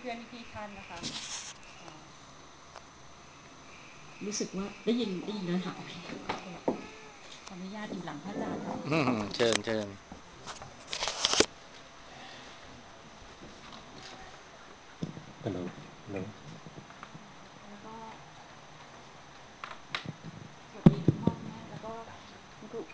พื่อนๆพี่ๆท่านนะคะรู้สึกว่าได้ยินแล้วค่ะโอเคขออนุญาตอยู่หลังพระอาจารย์ค่ะเชิญฮัลโหลฮัลโหลแล้วก็สวัสดีคุณพ่อคุณแม่แล้วก็คุณครู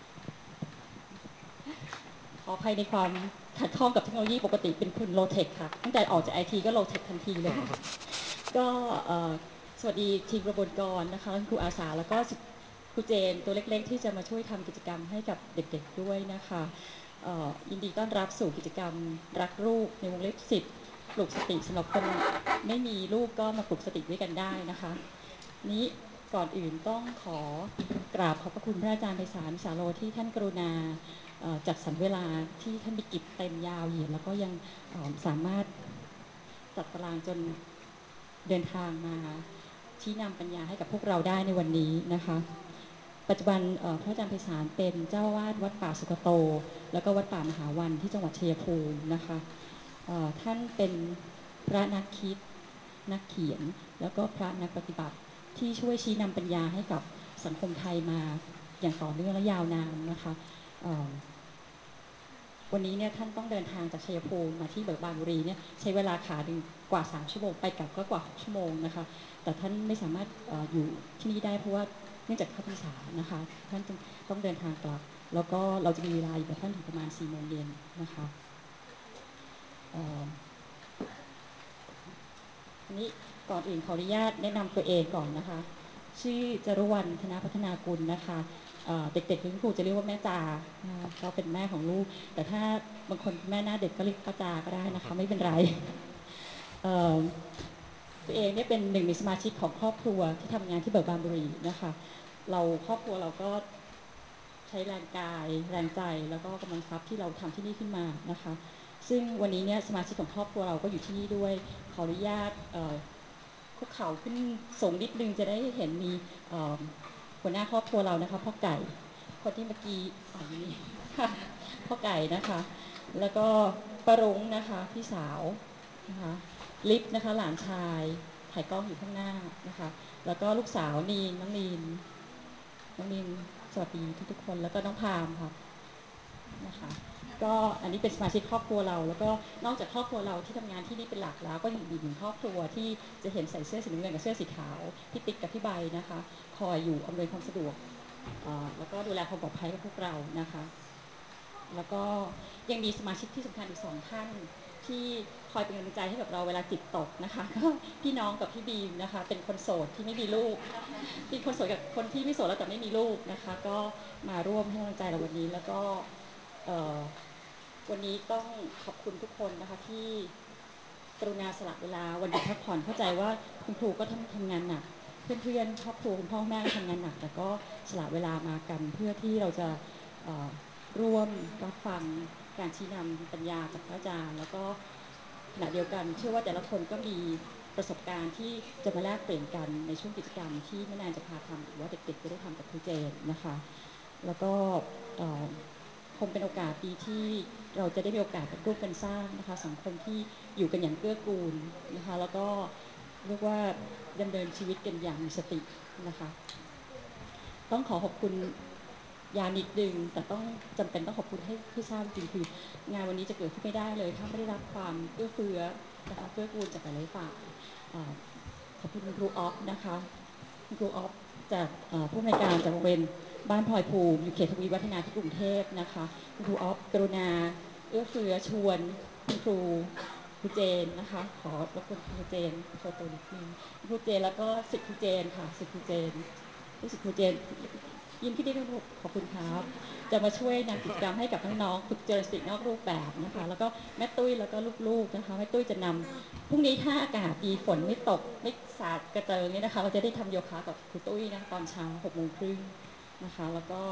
ขออภัยในความขัดข้องกับเทคโนโลยีปกติเป็นคุณโลเทคค่ะตั้งแต่ออกจากไอทีก็โลเทคทันทีเลยค่ะก็สวัสดีทีมกระบวนกรนะคะครูอาสาแล้วก็ครูเจนตัวเล็กๆที่จะมาช่วยทำกิจกรรมให้กับเด็กๆด้วยนะคะยินดีต้อนรับสู่กิจกรรมรักลูกในวงเล็บ10ปลุกสติสำหรับคนไม่มีลูกก็มาปลุกสติด้วยกันได้นะคะนี้ก่อนอื่นต้องขอกราบขอบพระคุณพระอาจารย์ไพศาลวิสาโรที่ท่านกรุณาจัดสรรเวลาที่ท่านมีกิจเต็มยาวเหยียดแล้วก็ยังสามารถจัดตารางจนเดินทางมาชี้นำปัญญาให้กับพวกเราได้ในวันนี้นะคะปัจจุบันพระอาจารย์ไพศาลเป็นเจ้าวาดวัดป่าสุกโตแล้วก็วัดป่ามหาวันที่จังหวัดชัยภูมินะคะท่านเป็นพระนักคิดนักเขียนแล้วก็พระนักปฏิบัติที่ช่วยชี้นำปัญญาให้กับสังคมไทยมาอย่างต่อเนื่องและยาวนานนะคะวันนี้เนี่ยท่านต้องเดินทางจากชัยภูมิมาที่เบิกบานบุรีเนี่ยใช้เวลาขาดึงกว่า3ชั่วโมงไปกลับก็กว่า6ชั่วโมงนะคะแต่ท่านไม่สามารถอยู่ที่นี่ได้เพราะว่าเนื่องจากเข้าพรรษานะคะท่านต้องเดินทางกลับแล้วก็เราจะมีเวลาอยู่กับท่านถึงประมาณ4 โมงเย็นนะคะทีนี้ก่อนอื่นขออนุญาตแนะนำตัวเองก่อนนะคะชื่อจรุวรรณธนพัฒนากุลนะคะเด็กๆคุณครูจะเรียกว่าแม่จาก็เป็นแม่ของลูกแต่ถ้าบางคนแม่หน้าเด็กก็เรียกป้าจาก็ได้นะคะไม่เป็นไรตัวเองเนี่ยเป็นหนึ่งในสมาชิกของครอบครัวที่ทำงานที่เบิกบานบุรีนะคะครอบครัวเราก็ใช้แรงกายแรงใจแล้วก็กำลังทรัพย์ที่เราทำที่นี่ขึ้นมานะคะซึ่งวันนี้เนี่ยสมาชิกของครอบครัวเราก็อยู่ที่นี่ด้วยขออนุญาตคุกเข่าขึ้นสูงนิดนึงจะได้เห็นมีหัวหน้าครอบครัวเรานะคะพ่อไก่คนที่เมื่อกี้อยู่นี่ค่ะพ่อไก่นะคะแล้วก็ปารุ้งนะคะพี่สาวนะคะลิฟนะคะหลานชายถ่ายกล้องอยู่ข้างหน้านะคะแล้วก็ลูกสาวนีนน้องนีนสวัสดีทุกๆคนแล้วก็น้องพามค่ะนะคะก็อันนี้เป็นสมาชิกครอบครัวเราแล้วก็นอกจากครอบครัวเราที่ทำงานที่นี่เป็นหลักแล้วก็ยังมีอีกหนึ่งครอบครัวที่จะเห็นใส่เสื้อสีน้ำเงินกับเสื้อสีขาวพี่ติ๊กกับพี่ใบนะคะคอยอยู่อำนวยความสะดวกแล้วก็ดูแลความปลอดภัยกับพวกเรานะคะแล้วก็ยังมีสมาชิกที่สำคัญอีก2 ท่านที่คอยเป็นกำลังใจให้กับเราเวลาจิตตกนะคะก็พี่น้องกับพี่บีมนะคะเป็นคนโสดที่ไม่มีลูกเป็นคนโสดกับคนที่ไม่โสดแล้วแต่ไม่มีลูกนะคะก็มาร่วมให้กำลังใจเราวันนี้แล้วก็วันนี้ต้องขอบคุณทุกคนนะคะที่กรุณาสละเวลาวันหยุดพักผ่อนเข้าใจว่าคุณครูก็ทำงานหนักเพื่อนๆครอบครัวคุณพ่อแม่ก็ทำงานหนักแต่ก็สละเวลามากันเพื่อที่เราจะร่วมรับฟังการชี้นำปัญญาจากพระอาจารย์แล้วก็ขณะเดียวกันเชื่อว่าแต่ละคนก็มีประสบการณ์ที่จะมาแลกเปลี่ยนกันในช่วงกิจกรรมที่แม่แนนจะพาทำหรือว่าเด็กๆจะได้ทำกับครูเจนนะคะแล้วก็คงเป็นโอกาสดีที่เราจะได้มีโอกาสร่วมกันสร้างนะคะสังคมที่อยู่กันอย่างเกื้อกูลนะคะแล้วก็เรียกว่าดำเนินชีวิตกันอย่างมีสตินะคะต้องขอบคุณยานิดนึงแต่ต้องจำเป็นต้องขอบคุณให้ทราบจริงคืองานวันนี้จะเกิดขึ้นไม่ได้เลยถ้าไม่ได้รับความเอื้อเฟื้อนะคะเกื้อกูลจากหลายๆฝ่ายขอบคุณคุณครูออฟนะคะคุณครูออฟจากผู้อำนวยการจากโรงเรียนบ้านพลอยภูมิอยู่เขตทวีวัฒนาที่กรุงเทพนะคะคุณครูออฟกรุณาเอื้อเฟื้อชวนคุณครูเจนนะคะขอรบกวนครูเจนโชว์ตัวนิดนึงครูเจนแล้วก็ศิษย์ครูเจนค่ะศิษย์ครูเจนลูกศิษย์ครูเจนยินที่ได้ขอบคุณครับจะมาช่วยนำกิจกรรมให้กับน้องๆฝึกเจริญสตินอกรูปแบบนะคะแล้วก็แม่ตุ้ยแล้วก็ลูกๆนะคะแม่ตุ้ยจะนำพรุ่งนี้ถ้าอากาศดีฝนไม่ตกไม่สาดกระเจิงเนี่ยนะคะเราจะได้ทำโยคะกับครูตุ้ยนะตอนเช้า6 โมงครึ่งนะคะแล้วก็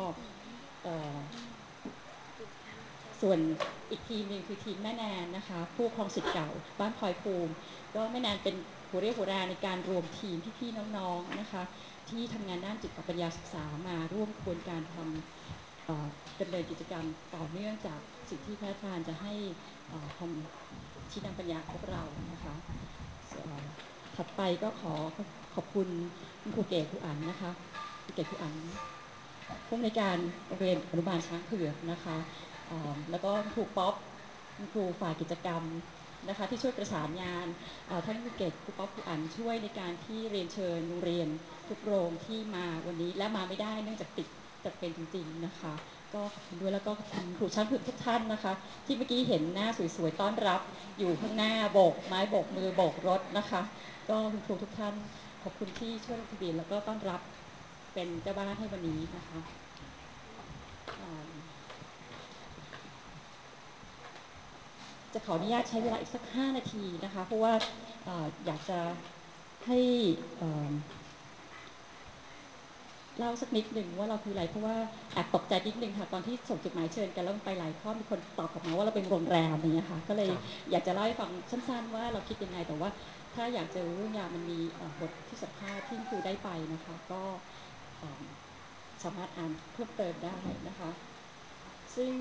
ส่วนอีกทีมหนึ่งคือทีมแม่แนนนะคะผู้ปกครองศิษย์เก่าบ้านพลอยภูมิก็แม่แนนเป็นหัวเรี่ยวหัวแรงในการรวมทีมพี่ๆน้องๆนะคะที่ทำงานด้านจิตปัญญาศึกษามาร่วมกระบวนการทำดำเนินกิจกรรมต่อเนื่องจากสิ่งที่พระอาจารย์จะให้ความชี้นำปัญญาพวกเรานะคะถัดไปก็ขอขอบคุณคุณครูเกศครูอั๋นนะคะครูเกศครูอั๋นผู้อำนวยการโรงเรียนอนุบาลช้างเผือกนะคะแล้วก็ครูป๊อปคุณครูฝ่ายกิจกรรมนะคะที่ช่วยประสานงานท่านครูเกศครูป๊อปครูอั๋นช่วยในการที่เรียนเชิญโรงเรียนทุกโรงที่มาวันนี้และมาไม่ได้เนื่องจากติดจำเป็นจริงๆนะคะก็ขอบคุณด้วยแล้วก็ขอบคุณครูช้างเผือกทุกท่านนะคะที่เมื่อกี้เห็นหน้าสวยๆต้อนรับอยู่ข้างหน้าโบกไม้โบกมือโบกรถนะคะก็คุณครูทุกท่านขอบคุณที่ช่วยลงทะเบียนแล้วก็ต้อนรับเป็นเจ้าบ้านให้วันนี้นะคะจะขออนุญาตใช้เวลาอีกสัก5นาทีนะคะเพราะว่าอยากจะให้เล่าสักนิดหนึ่งว่าเราคืออะไรเพราะว่าแอบตกใจนิดนึงค่ะตอนที่ส่งจดหมายเชิญกันแล้วไปหลายข้อมีคนตอบกลับมาว่าเราเป็นโรงแรมอย่างเงี้ยค่ะก็เลยอยากจะเล่าให้ฟังสั้นๆว่าเราคิดยังไงแต่ว่าถ้าอยากเจอเรื่องราวมันมีบทที่สัมภาษณ์ที่ครูได้ไปนะคะก็สามารถอ่านเพิ่มเติมได้นะคะซึ่ง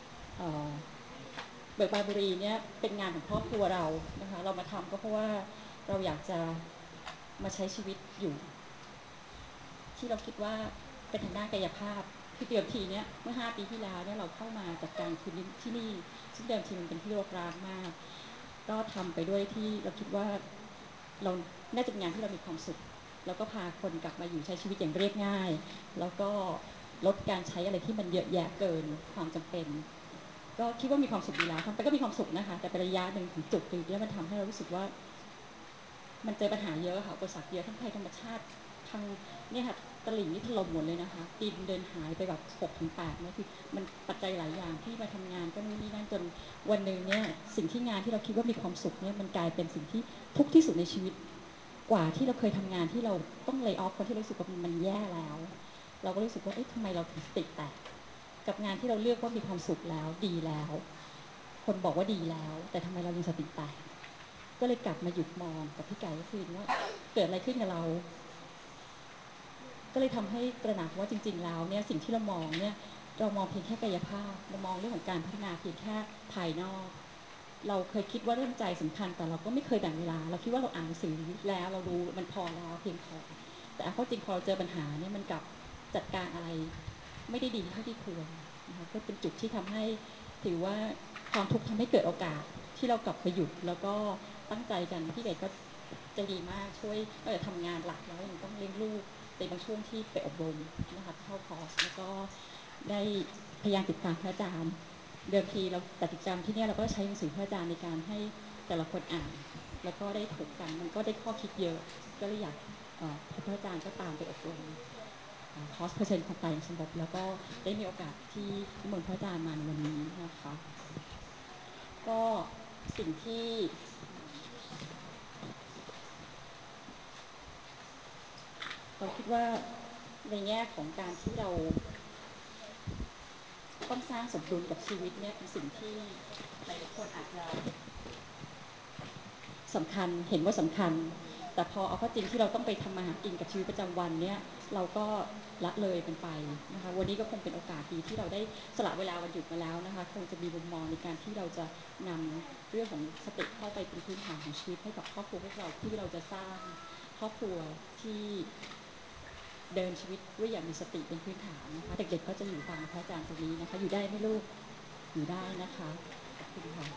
เบิกบานบุรีเนี่ยเป็นงานของครอบครัวเรานะคะเรามาทำก็เพราะว่าเราอยากจะมาใช้ชีวิตอยู่ที่เราคิดว่าเป็นทางด้านกายภาพคือเดิมทีเนี่ยเมื่อ5ปีที่แล้วเนี่ยเราเข้ามาจัดการคืนที่นี่ซึ่งเดิมทีมันเป็นที่รกร้างมากก็ทำไปด้วยที่เราคิดว่าเราน่าจะเป็นงานที่เรามีความสุขแล้วก็พาคนกลับมาอยู่ใช้ชีวิตอย่างเรียบง่ายแล้วก็ลดการใช้อะไรที่มันเยอะแยะเกินความจำเป็นก็คิดว่ามีความสุขดีแล้วทำไปก็มีความสุขนะคะแต่เป็นระยะหนึ่งถึงจุดหนึ่งที่มันทำให้เรารู้สึกว่ามันเจอปัญหาเยอะค่ะอุปสรรคเยอะทั้งภัยธรรมชาติทางเนี่ยค่ะตลิ่งนี่ถล่มหมดเลยนะคะดินเดินหายไปแบบ6-8เนี่ยคือมันปัจจัยหลายอย่างที่มาทำงานก็นู่นนี่นั่นจนวันหนึ่งเนี่ยสิ่งที่งานที่เราคิดว่ามีความสุขเนี่ยมันกลายเป็นสิ่งที่ทุกข์ที่สุดในชีวิตกว่าที่เราเคยทำงานที่เราต้องเลย์ออฟคนที่เรารู้สึกว่ามันแย่แล้วเราก็รู้สึกว่าเอ๊ะทำไมเราถึงสติแตกกับงานที่เราเลือกว่ามีความสุขแล้วดีแล้วคนบอกว่าดีแล้วแต่ทำไมเรายังสติแตกก็เลยกลับมาหยุดมองกับพี่ไก่ก็คือว่าเกิดอะไรขึ้นกับเราก็เลยทำให้ตระหนักว่าจริงๆแล้วเนี่ยสิ่งที่เรามองเนี่ยเรามองเพียงแค่กายภาพเรามองเรื่องของการพัฒนาเพียงแค่ภายนอกเราเคยคิดว่าเรื่องใจสำคัญแต่เราก็ไม่เคยแบ่งเวลาเราคิดว่าเราอ่านหนังสือแล้วเรารู้มันพอแล้วเพียงพอแต่เอาเข้าจริงพอเราเจอปัญหาเนี่ยมันกลับจัดการอะไรไม่ได้ดีเท่าที่ควรนะคะก็เป็นจุดที่ทำให้ถือว่าความทุกข์ทำให้เกิดโอกาสที่เรากลับไปหยุดแล้วก็ตั้งใจกันพี่เก๋ก็ใจดีมากช่วยทำงานหลักแล้วยังต้องเลี้ยงลูกในบางช่วงที่ไปอบรมนะคะเข้าคอร์สแล้วก็ได้พยายามติดตามพระอาจารย์เดิมทีเราแต่ติดตามที่นี่เราก็ใช้หนังสือพระอาจารย์ในการให้แต่ละคนอ่านแล้วก็ได้ถกกันมันก็ได้ข้อคิดเยอะก็เลยอยากพบพระอาจารย์ก็ตามไปอบรมคอร์สเปอร์เซ็นต์ความตายอย่างสงบแล้วก็ได้มีโอกาสที่นิมนต์พระอาจารย์มาในวันนี้นะคะก็สิ่งที่เราคิดว่าในแง่ของการที่เราต้องสร้างสมดุลกับชีวิตเนี่ยเป็นสิ่งที่หลายคนอาจจะสำคัญเห็นว่าสำคัญแต่พอเอาเข้าจริงที่เราต้องไปทำมาหากินกับชีวิตประจำวันเนี่ยเราก็ละเลยมันไปนะคะวันนี้ก็คงเป็นโอกาสดีที่เราได้สละเวลาวันหยุดมาแล้วนะคะคงจะมีมุมมองในการที่เราจะนำเรื่องของสติเข้าไปเป็นพื้นฐานของชีวิตให้กับครอบครัวพวกเราที่เราจะสร้างครอบครัวที่เดินชีวิตด้วยอย่างมีสติเป็นพื้นฐานนะคะเด็กๆก็จะอยู่ฟังพระอาจารย์ตรงนี้นะคะอยู่ได้ไหมลูกอยู่ได้นะคะขอบคุณค่ะ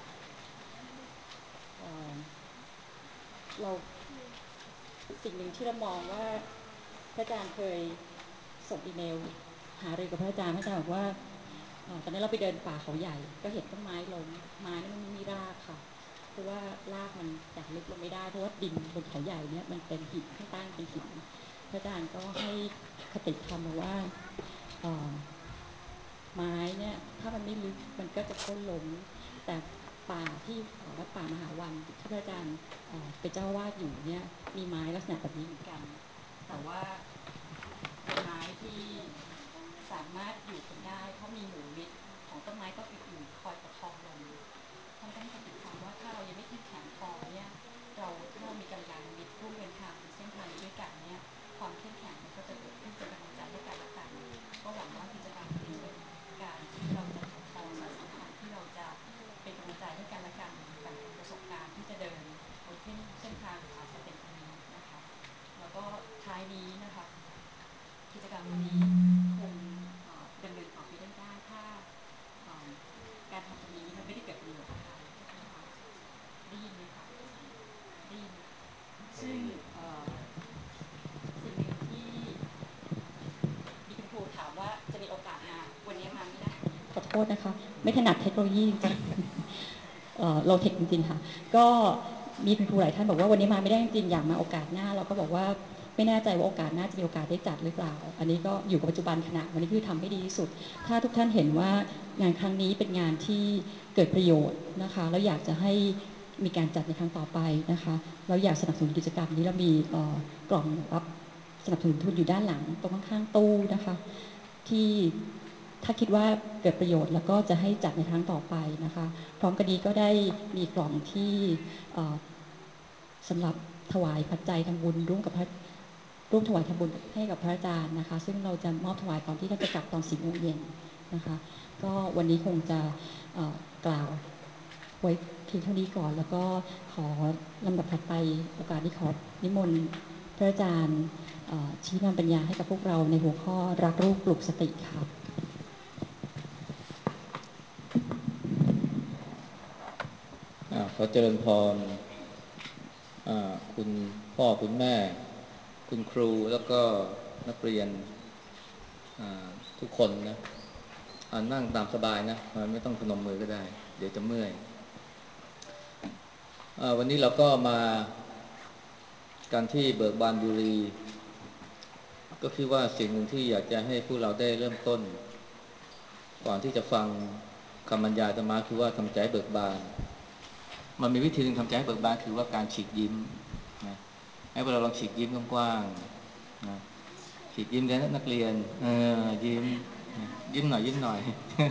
เราสิ่งหนึ่งที่เรามองว่าพระอาจารย์เคยส่งอีเมลหารือกับพระอาจารย์พระอาจารย์บอกว่าตอนนี้เราไปเดินป่าเขาใหญ่ก็เห็นต้นไม้ล้มไม้นั้นมันไม่มีรากค่ะเพราะว่ารากมันกัดลึกลงไม่ได้เพราะว่าดินบนเขาใหญ่เนี่ยมันเป็นหินข้างใต้เป็นหินพระอาจารย์ก็ให้คติธรรมมาว่าไม้เนี่ยถ้ามันไม่ลึกมันก็จะโค่นล้มแต่ป่าที่วัดป่ามหาวันที่พระอาจารย์เป็นเจ้าวาดอยู่เนี่ยมีไม้ลักษณะแบบนี้เหมือนกันแต่ว่าเป็นไม้ที่สามารถอยู่กันได้เพราะมีหมู่มิตรของต้นไม้ต้นอื่นๆคอยประคองลมท่านก็ให้คติธรรมว่าถ้าเรายังไม่เข้มแข็งพอเนี่ยถ้าเรามีกัลยาณมิตรร่วมเดินทางเส้นทางนี้ด้วยกันเนี่ยความเข้มแข็งมันก็จะเกิดขึ้นเป็นกำลังใจให้กันและกันก็หวังว่ากิจกรรมนี้จะเป็นการที่เราจะถักทอสายสัมพันธ์ที่เราจะเป็นกำลังใจให้กันและซึ่งสิ่งหนึ่งที่มีคุณครูถามว่าจะมีโอกาสมาวันนี้มาไม่ได้ขอโทษนะคะไม่ถนัดเทคโนโลยีจริงๆโลเทคจริงๆค่ะก็มีคุณครูหลายท่านบอกว่าวันนี้มาไม่ได้จริงๆอยากมาโอกาสหน้าเราก็บอกว่าไม่แน่ใจว่าโอกาสหน้าจะมีโอกาสได้จัดหรือเปล่าอันนี้ก็อยู่กับปัจจุบันขณะวันนี้คือทำให้ดีที่สุดถ้าทุกท่านเห็นว่างานครั้งนี้เป็นงานที่เกิดประโยชน์นะคะแล้วอยากจะให้มีการจัดในครั้งต่อไปนะคะเราอยากสนับสนุนกิจกรรมนี้เรามีกล่องรับสนับสนุนทุนอยู่ด้านหลังตรงข้างๆตู้นะคะที่ถ้าคิดว่าเกิดประโยชน์แล้วก็จะให้จัดในครั้งต่อไปนะคะพร้อมกันนี้ก็ได้มีกล่องที่สำหรับถวายปัจจัยทำบุญร่วมถวายทำบุญให้กับพระอาจารย์นะคะซึ่งเราจะมอบถวายก่อนที่ท่านจะกลับตอน4 โมงเย็นนะคะก็วันนี้คงจะกล่าวไว้เพียงเท่านี้ก่อนแล้วก็ขอลำดับถัดไปโอกาสที่ขอนิมนต์พระอาจารย์ชี้นำปัญญาให้กับพวกเราในหัวข้อรักลูกปลุกสติค่ะขอเจริญพรคุณพ่อคุณแม่คุณครูแล้วก็นักเรียนทุกคนนะนั่งตามสบายนะไม่ต้องพนมมือก็ได้เดี๋ยวจะเมื่อยวันนี้เราก็มากันที่เบิกบานบุรีก็คิดว่าสิ่งหนึ่งที่อยากจะให้พวกเราได้เริ่มต้นก่อนที่จะฟังคำบรรยายธรรมะคือว่าทำใจเบิกบานมันมีวิธีหนึ่งทำใจให้เบิกบานคือว่าการฉีกยิ้มนะให้พวกเราลองฉีกยิ้มกว้างๆนะฉีกยิ้มกันนักเรียนยิ้มยิ้มหน่อยยิ้มหน่อย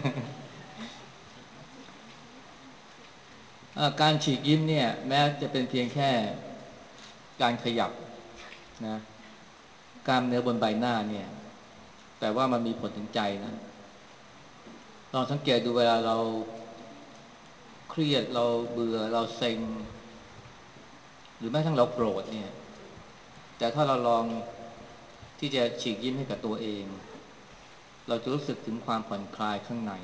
การฉีกยิ้มเนี่ยแม้จะเป็นเพียงแค่การขยับนะกล้ามเนื้อบนใบหน้าเนี่ยแต่ว่ามันมีผลถึงใจนะลองสังเกตดูเวลาเราเครียดเราเบื่อเราเซ็งหรือแม้ทั้งเราโกรธเนี่ยแต่ถ้าเราลองที่จะฉีกยิ้มให้กับตัวเองเราจะรู้สึกถึงความผ่อนคลายข้างใน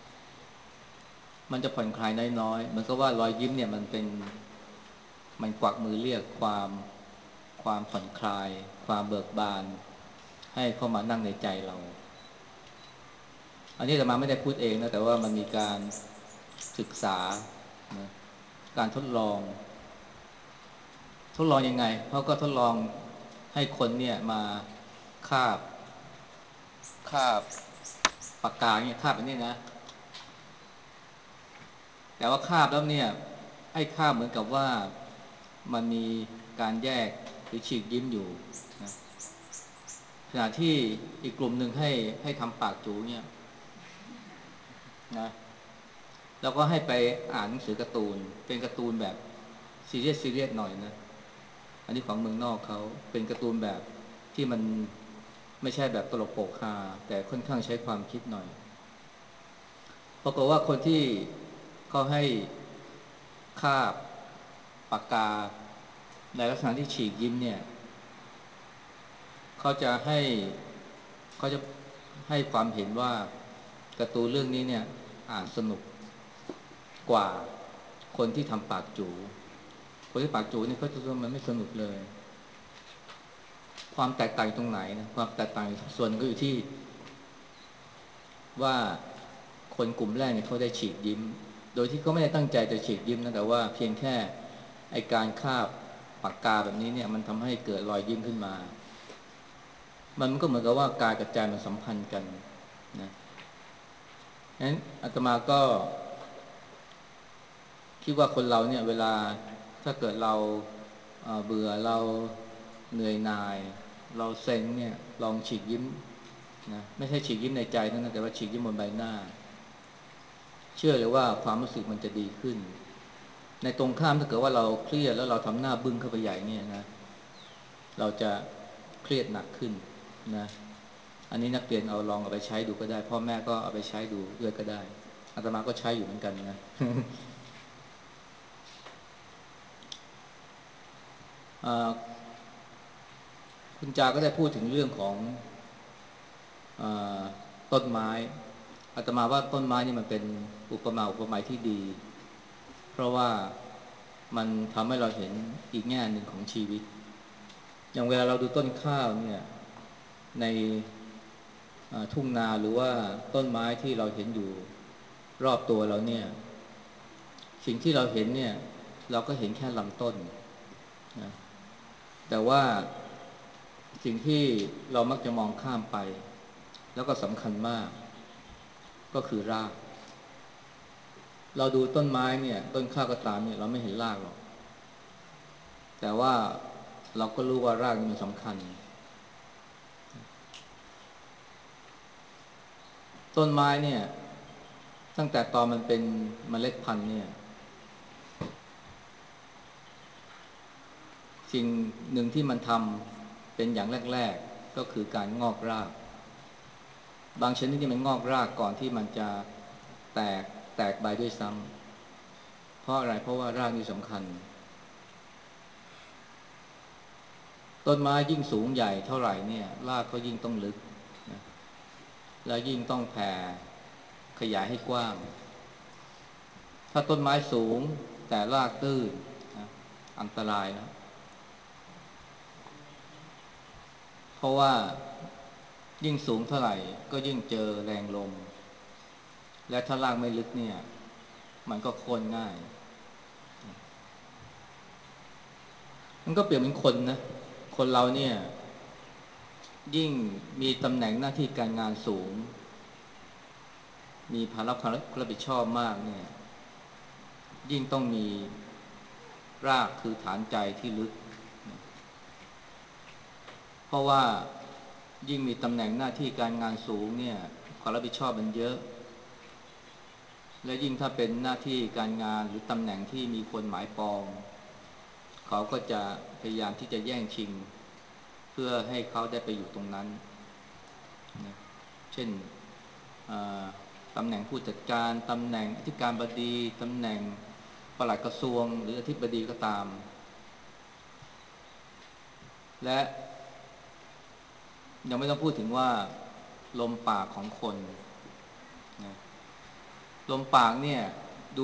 มันจะผ่อนคลายน้อยๆเหมือนกับว่ารอยยิ้มเนี่ยมันกวักมือเรียกความผ่อนคลายความเบิกบานให้เข้ามานั่งในใจเราอันนี้อาตมาไม่ได้พูดเองนะแต่ว่ามันมีการศึกษานะการทดลองยังไงเขาก็ทดลองให้คนเนี่ยมาคาบคาบปากกาเนี่ยคาบแบบนี้นะแต่ว่าคาบแล้วเนี่ยไอ้คาบเหมือนกับว่ามันมีการแยกหรือฉีกยิ้มอยู่นะขณะที่อีกกลุ่มหนึ่งให้ทำปากจูเนี่ยนะแล้วก็ให้ไปอ่านหนังสือการ์ตูนเป็นการ์ตูนแบบซีเรียสหน่อยนะอันนี้ของเมืองนอกเขาเป็นการ์ตูนแบบที่มันไม่ใช่แบบตลกโปกฮาแต่ค่อนข้างใช้ความคิดหน่อยปรากฏว่าคนที่เขาให้คาบปากกาในลักษณะที่ฉีกยิ้มเนี่ยเขาจะให้เขาจะให้ความเห็นว่าการ์ตูนเรื่องนี้เนี่ยอ่านสนุกกว่าคนที่ทำปากจูคนที่ปากจูเนี่ยเขาจะว่ามันไม่สนุกเลยความแตกต่างตรงไหนนะความแตกต่างส่วนก็อยู่ที่ว่าคนกลุ่มแรกเนี่ยเขาได้ฉีกยิ้มโดยที่เขาไม่ได้ตั้งใจจะฉีกยิ้มนะแต่ว่าเพียงแค่ไอการคาบปากกาแบบนี้เนี่ยมันทำให้เกิดรอยยิ้มขึ้นมามันก็เหมือนกับว่ากายกับใจมันสัมพันธ์กันนะงั้นอาตมาก็คิดว่าคนเราเนี่ยเวลาถ้าเกิดเราเบื่อเราเหนื่อยหน่ายเราเซ็งเนี่ยลองฉีกยิ้มนะไม่ใช่ฉีกยิ้มในใจเท่านั้นแต่ว่าฉีกยิ้มบนใบหน้าเชื่อเลยว่าความรู้สึกมันจะดีขึ้นในตรงข้ามถ้าเกิดว่าเราเครียดแล้วเราทำหน้าบึ้งเข้าไปใหญ่เนี่ยนะเราจะเครียดหนักขึ้นนะอันนี้นักเรียนลองเอาไปใช้ดูก็ได้พ่อแม่ก็เอาไปใช้ดูด้วยก็ได้อาตมาก็ใช้อยู่เหมือนกันนะ คุณจาก็ได้พูดถึงเรื่องของอาต้นไม้อาตมาว่าต้นไม้นี่มันเป็นอุปมาอุปไมยที่ดีเพราะว่ามันทำให้เราเห็นอีกแง่หนึ่งของชีวิตอย่างเวลาเราดูต้นข้าวเนี่ยในทุ่งนาหรือว่าต้นไม้ที่เราเห็นอยู่รอบตัวเราเนี่ยสิ่งที่เราเห็นเนี่ยเราก็เห็นแค่ลำต้นนะแต่ว่าสิ่งที่เรามักจะมองข้ามไปแล้วก็สำคัญมากก็คือรากเราดูต้นไม้เนี่ยต้นข้าวก็ตามเนี่ยเราไม่เห็นรากหรอกแต่ว่าเราก็รู้ว่ารากมันสำคัญต้นไม้เนี่ยตั้งแต่ตอนมันเป็นเมล็ดพันธุ์เนี่ยสิ่งหนึ่งที่มันทำเป็นอย่างแรกๆก็คือการงอกรากบางชนิดที่มันงอกรากก่อนที่มันจะแตกแตกใบด้วยซ้ำเพราะอะไรเพราะว่ารากนี่สำคัญต้นไม้ยิ่งสูงใหญ่เท่าไหร่เนี่ยรากก็ยิ่งต้องลึกนะแล้วยิ่งต้องแผ่ขยายให้กว้างถ้าต้นไม้สูงแต่รากตื้นนะอันตรายนะเพราะว่ายิ่งสูงเท่าไหร่ก็ยิ่งเจอแรงลมและถ้ารากไม่ลึกเนี่ยมันก็โค่นง่ายมันก็เปรียบเหมือนคนนะคนเราเนี่ยยิ่งมีตำแหน่งหน้าที่การงานสูงมีภาระความรับผิดชอบมากเนี่ยยิ่งต้องมีรากคือฐานใจที่ลึกเพราะว่ายิ่งมีตำแหน่งหน้าที่การงานสูงเนี่ยความรับผิดชอบมันเยอะและยิ่งถ้าเป็นหน้าที่การงานหรือตำแหน่งที่มีคนหมายปองเขาก็จะพยายามที่จะแย่งชิงเพื่อให้เขาได้ไปอยู่ตรงนั้นนะเช่นตำแหน่งผู้จัดการตำแหน่งอธิการบดีตำแหน่งปลัดกระทรวงหรืออธิบดีก็ตามและยังไม่ต้องพูดถึงว่าลมปากของคนนะลมปากเนี่ยดู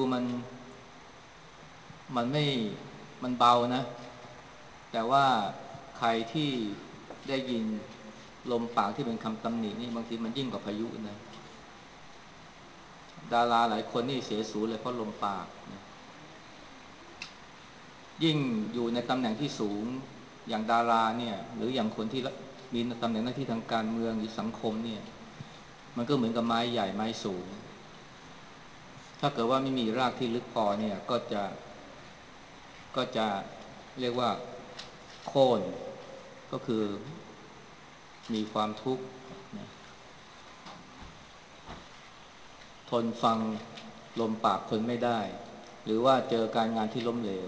มันไม่มันเบานะแต่ว่าใครที่ได้ยินลมปากที่เป็นคำตำหนินี่บางทีมันยิ่งกว่าพายุนะดาราหลายคนนี่เสียสูญเลยเพราะลมปากนะยิ่งอยู่ในตำแหน่งที่สูงอย่างดาราเนี่ยหรืออย่างคนที่มีตำแหน่งหน้าที่ทางการเมืองหรือสังคมเนี่ยมันก็เหมือนกับไม้ใหญ่ไม้สูงถ้าเกิดว่าไม่มีรากที่ลึกพอเนี่ยก็จะเรียกว่าโค่นก็คือมีความทุกข์นะทนฟังลมปากคนไม่ได้หรือว่าเจอการงานที่ล้มเหลว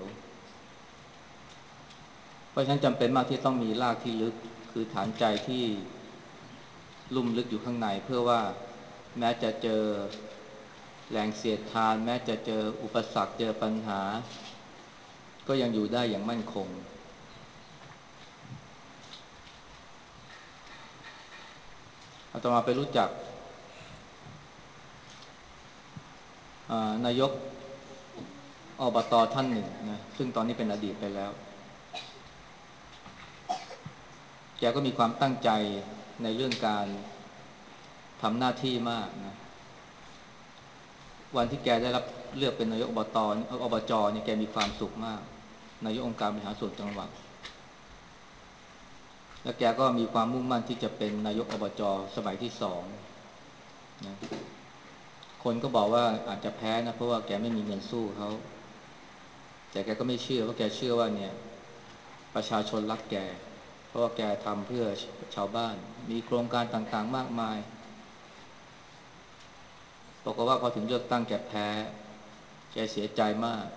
เพราะฉะนั้นจำเป็นมากที่ต้องมีรากที่ลึกคือฐานใจที่ลุ่มลึกอยู่ข้างในเพื่อว่าแม้จะเจอแรงเสียดทานแม้จะเจออุปสรรคเจอปัญหาก็ยังอยู่ได้อย่างมั่นคงอาตมาไปรู้จักนายกอบต.ท่านหนึ่งนะซึ่งตอนนี้เป็นอดีตไปแล้วแกก็มีความตั้งใจในเรื่องการทำหน้าที่มากนะวันที่แกได้รับเลือกเป็นนายกอบจ.นี่แกมีความสุขมากนายกองค์การบริหารส่วนจังหวัดและแกก็มีความมุ่งมั่นที่จะเป็นนายกอบจ.สมัยที่2นะคนก็บอกว่าอาจจะแพ้นะเพราะว่าแกไม่มีเงินสู้เขาแต่แกก็ไม่เชื่อเพราะแกเชื่อว่าเนี่ยประชาชนรักแกเพราะว่าแกทำเพื่อชาวบ้านมีโครงการต่างๆมากมายบอกว่าพอถึงเลือกตั้งแกแพ้แกเสียใจมาก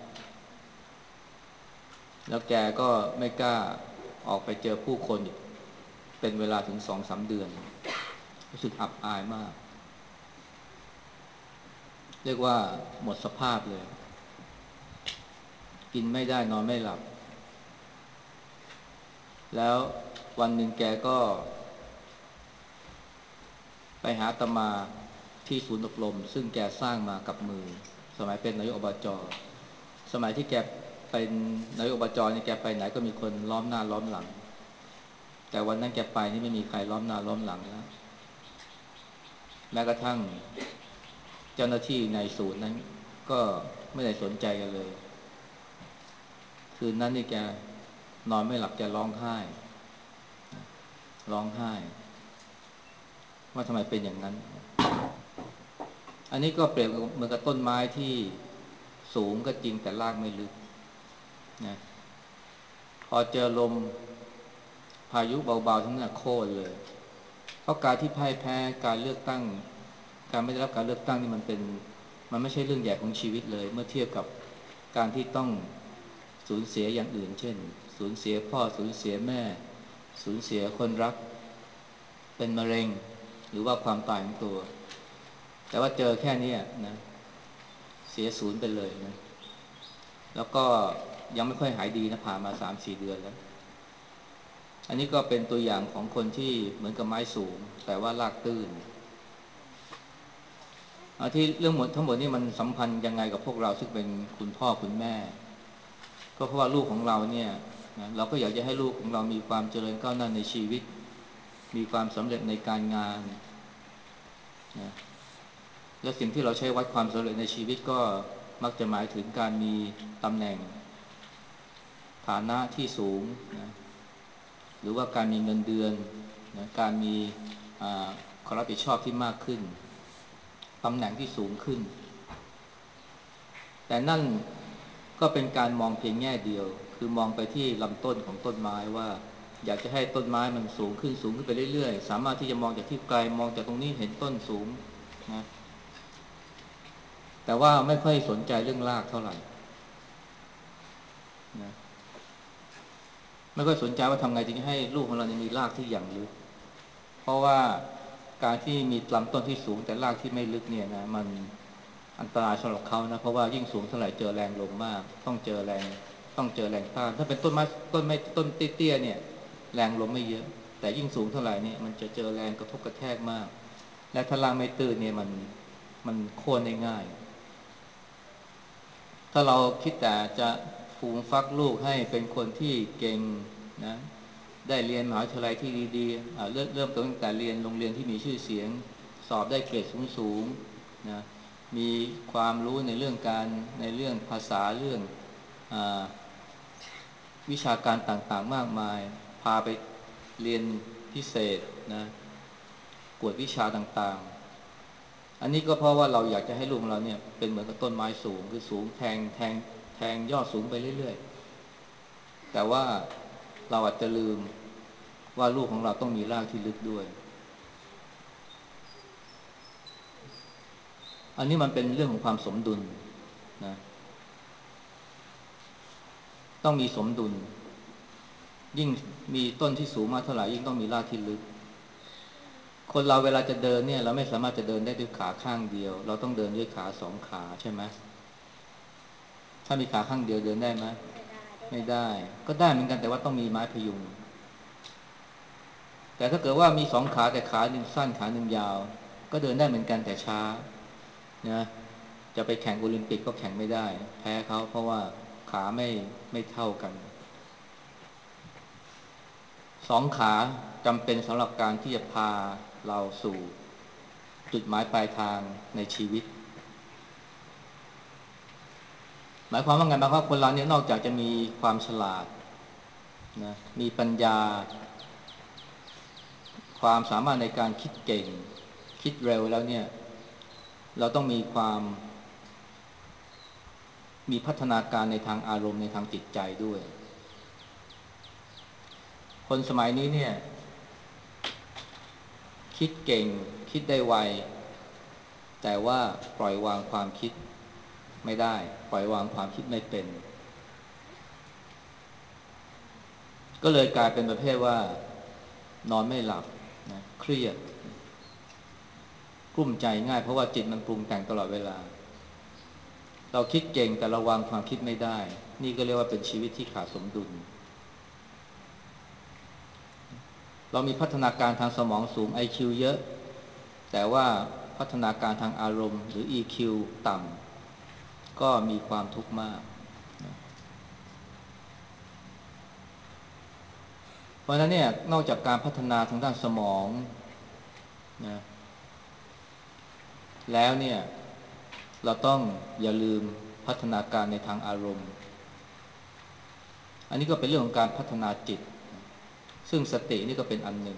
แล้วแกก็ไม่กล้าออกไปเจอผู้คนอีกเป็นเวลาถึง2-3 เดือนรู้สึกอับอายมากเรียกว่าหมดสภาพเลยกินไม่ได้นอนไม่หลับแล้ววันหนึ่งแกก็ไปหาอาตมาที่ศูนย์อบรมซึ่งแกสร้างมากับมือสมัยเป็นนายกอบจ.สมัยที่แกเป็นนายกอบจนี่แกไปไหนก็มีคนล้อมหน้าล้อมหลังแต่วันนั้นแกไปนี่ไม่มีใครล้อมหน้าล้อมหลังแล้วแม้กระทั่งเจ้าหน้าที่ในศูนย์นั้นก็ไม่ได้สนใจกันเลยคืนนั้นนี่แกนอนไม่หลับแกร้องไห้ร้องไห้ว่าทำไมเป็นอย่างนั้นอันนี้ก็เปรียบเหมือนกับต้นไม้ที่สูงก็จริงแต่รากไม่ลึกนะพอเจอลมพายุเบาๆทั้งนั้นโค่นเลยเพราะการที่พ่ายแพ้การเลือกตั้งการไม่ได้รับการเลือกตั้งนี่มันไม่ใช่เรื่องใหญ่ของชีวิตเลยเมื่อเทียบกับการที่ต้องสูญเสียอย่างอื่นเช่นสูญเสียพ่อสูญเสียแม่สูญเสียคนรักเป็นมะเร็งหรือว่าความตายของตัวแต่ว่าเจอแค่นี้นะเสียศูนย์ไปเลยนะแล้วก็ยังไม่ค่อยหายดีนะผ่านมา 3-4 เดือนแล้วอันนี้ก็เป็นตัวอย่างของคนที่เหมือนกับไม้สูงแต่ว่ารากตื้นที่เรื่องหมดทั้งหมดนี่มันสัมพันธ์ยังไงกับพวกเราซึ่งเป็นคุณพ่อคุณแม่ก็เพราะว่าลูกของเราเนี่ยนะเราก็อยากจะให้ลูกของเรามีความเจริญก้าวหน้าในชีวิตมีความสำเร็จในการงานนะและสิ่งที่เราใช้วัดความสำเร็จในชีวิตก็มักจะหมายถึงการมีตำแหน่งฐานะที่สูงนะหรือว่าการมีเงินเดือนนะการมีความรับผิดชอบที่มากขึ้นตำแหน่งที่สูงขึ้นแต่นั่นก็เป็นการมองเพียงแง่เดียวคือมองไปที่ลำต้นของต้นไม้ว่าอยากจะให้ต้นไม้มันสูงขึ้นสูงขึ้นไปเรื่อยๆสามารถที่จะมองจากที่ไกลมองจากตรงนี้เห็นต้นสูงนะแต่ว่าไม่ค่อยสนใจเรื่องรากเท่าไหร่นะไม่ค่อยสนใจว่าทำไงจึงให้ลูกของเรามีรากที่อย่างลึกเพราะว่าการที่มีลำต้นที่สูงแต่รากที่ไม่ลึกเนี่ยนะมันอันตรายสำหรับเขานะเพราะว่ายิ่งสูงเท่าไหร่เจอแรงลมมากต้องเจอแรงต้านถ้าเป็นต้นไม้ต้นเตี้ยๆเนี่ยแรงลมไม่เยอะแต่ยิ่งสูงเท่าไหร่เนี่ยมันจะเจอแรงกระทบกระแทกมากและถ้ารากไม่ตื้นเนี่ยมันโค่นได้ง่ายถ้าเราคิดแต่จะฟูมฟักลูกให้เป็นคนที่เก่งนะได้เรียนมหาวิทยาลัยที่ดีๆเริ่มต้นตั้งแต่เรียนโรงเรียนที่มีชื่อเสียงสอบได้เกรดสูงๆนะมีความรู้ในเรื่องภาษาเรื่องอวิชาการต่างๆมากมายพาไปเรียนพิเศษนะกวดวิชาต่างๆอันนี้ก็เพราะว่าเราอยากจะให้ลูกของเราเนี่ยเป็นเหมือนกับต้นไม้สูงคือสูงแทงยอดสูงไปเรื่อยๆแต่ว่าเราอาจจะลืมว่าลูกของเราต้องมีรากที่ลึกด้วยอันนี้มันเป็นเรื่องของความสมดุลนะต้องมีสมดุลยิ่งมีต้นที่สูงมากเท่าไหร่ยิ่งต้องมีรากที่ลึกคนเราเวลาจะเดินเนี่ยเราไม่สามารถจะเดินได้ด้วยขาข้างเดียวเราต้องเดินด้วยขาสองขาใช่ไหมถ้ามีขาข้างเดียวเดินได้ไหมไม่ได้ก็ได้เหมือนกันแต่ว่าต้องมีไม้พยุงแต่ถ้าเกิดว่ามีสองขาแต่ขาหนึ่งสั้นขาหนึ่งยาวก็เดินได้เหมือนกันแต่ช้านะจะไปแข่งโอลิมปิกก็แข่งไม่ได้แพ้เขาเพราะว่าขาไม่เท่ากันสองขาจำเป็นสำหรับการที่จะพาเราสู่จุดหมายปลายทางในชีวิตหมายความว่าไงหมายความว่าคนเราเนี่ยนอกจากจะมีความฉลาดนะมีปัญญาความสามารถในการคิดเก่งคิดเร็วแล้วเนี่ยเราต้องมีพัฒนาการในทางอารมณ์ในทางจิตใจด้วยคนสมัยนี้เนี่ยคิดเก่งคิดได้ไวแต่ว่าปล่อยวางความคิดไม่ได้ปล่อยวางความคิดไม่เป็นก็เลยกลายเป็นประเภทว่านอนไม่หลับนะเครียดกลุ้มใจง่ายเพราะว่าจิตมันปรุงแต่งตลอดเวลาเราคิดเก่งแต่ระวังความคิดไม่ได้นี่ก็เรียกว่าเป็นชีวิตที่ขาดสมดุลเรามีพัฒนาการทางสมองสูง IQ เยอะแต่ว่าพัฒนาการทางอารมณ์หรือ EQ ต่ำก็มีความทุกข์มากราะฉะนั้นเนี่ยนอกจากการพัฒนาทางด้านสมองนะแล้วเนี่ยเราต้องอย่าลืมพัฒนาการในทางอารมณ์อันนี้ก็เป็นเรื่องของการพัฒนาจิตซึ่งสตินี่ก็เป็นอันหนึ่ง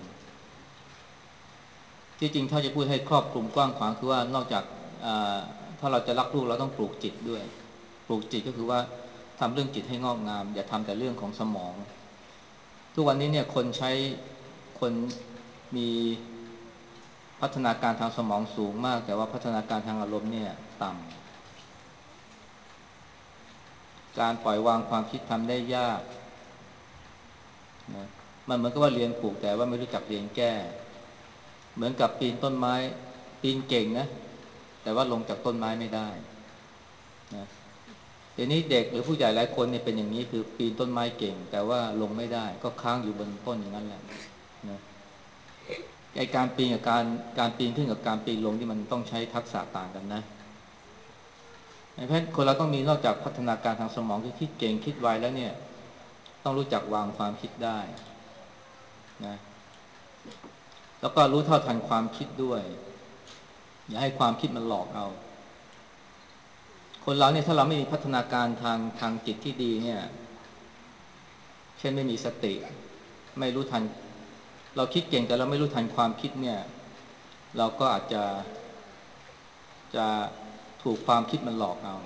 ที่จริงถ้าจะพูดให้ครอบคลุมกว้างขวางคือว่านอกจากถ้าเราจะรักลูกเราต้องปลูกจิตด้วยปลูกจิตก็คือว่าทำเรื่องจิตให้งอกงามอย่าทำแต่เรื่องของสมองทุกวันนี้เนี่ยคนมีพัฒนาการทางสมองสูงมากแต่ว่าพัฒนาการทางอารมณ์เนี่ยต่ำการปล่อยวางความคิดทำได้ยากนะมันเหมือนกับว่าเรียนผูกแต่ว่าไม่รู้จักเรียนแก้เหมือนกับปีนต้นไม้ปีนเก่งนะแต่ว่าลงจากต้นไม้ไม่ได้นะเดี๋ยวนี้เด็กหรือผู้ใหญ่หลายคนเนี่ยเป็นอย่างนี้คือปีนต้นไม้เก่งแต่ว่าลงไม่ได้ก็ค้างอยู่บนต้นอย่างนั้นแหละนะไอ้การปีนกับการปีนขึ้นกับการปีนลงที่มันต้องใช้ทักษะต่างกันนะเพราะฉะนั้นคนเราต้องมีนอกจากพัฒนาการทางสมองคือคิดเก่งคิดไวแล้วเนี่ยต้องรู้จักวางความคิดได้นะแล้วก็รู้เท่าทันความคิดด้วยอย่าให้ความคิดมันหลอกเอาคนเราเนี่ยถ้าเราไม่มีพัฒนาการทางจิตที่ดีเนี่ยเช่นไม่มีสติไม่รู้ทันเราคิดเก่งแต่เราไม่รู้ทันความคิดเนี่ยเราก็อาจจะถูกความคิดมันหลอกเอา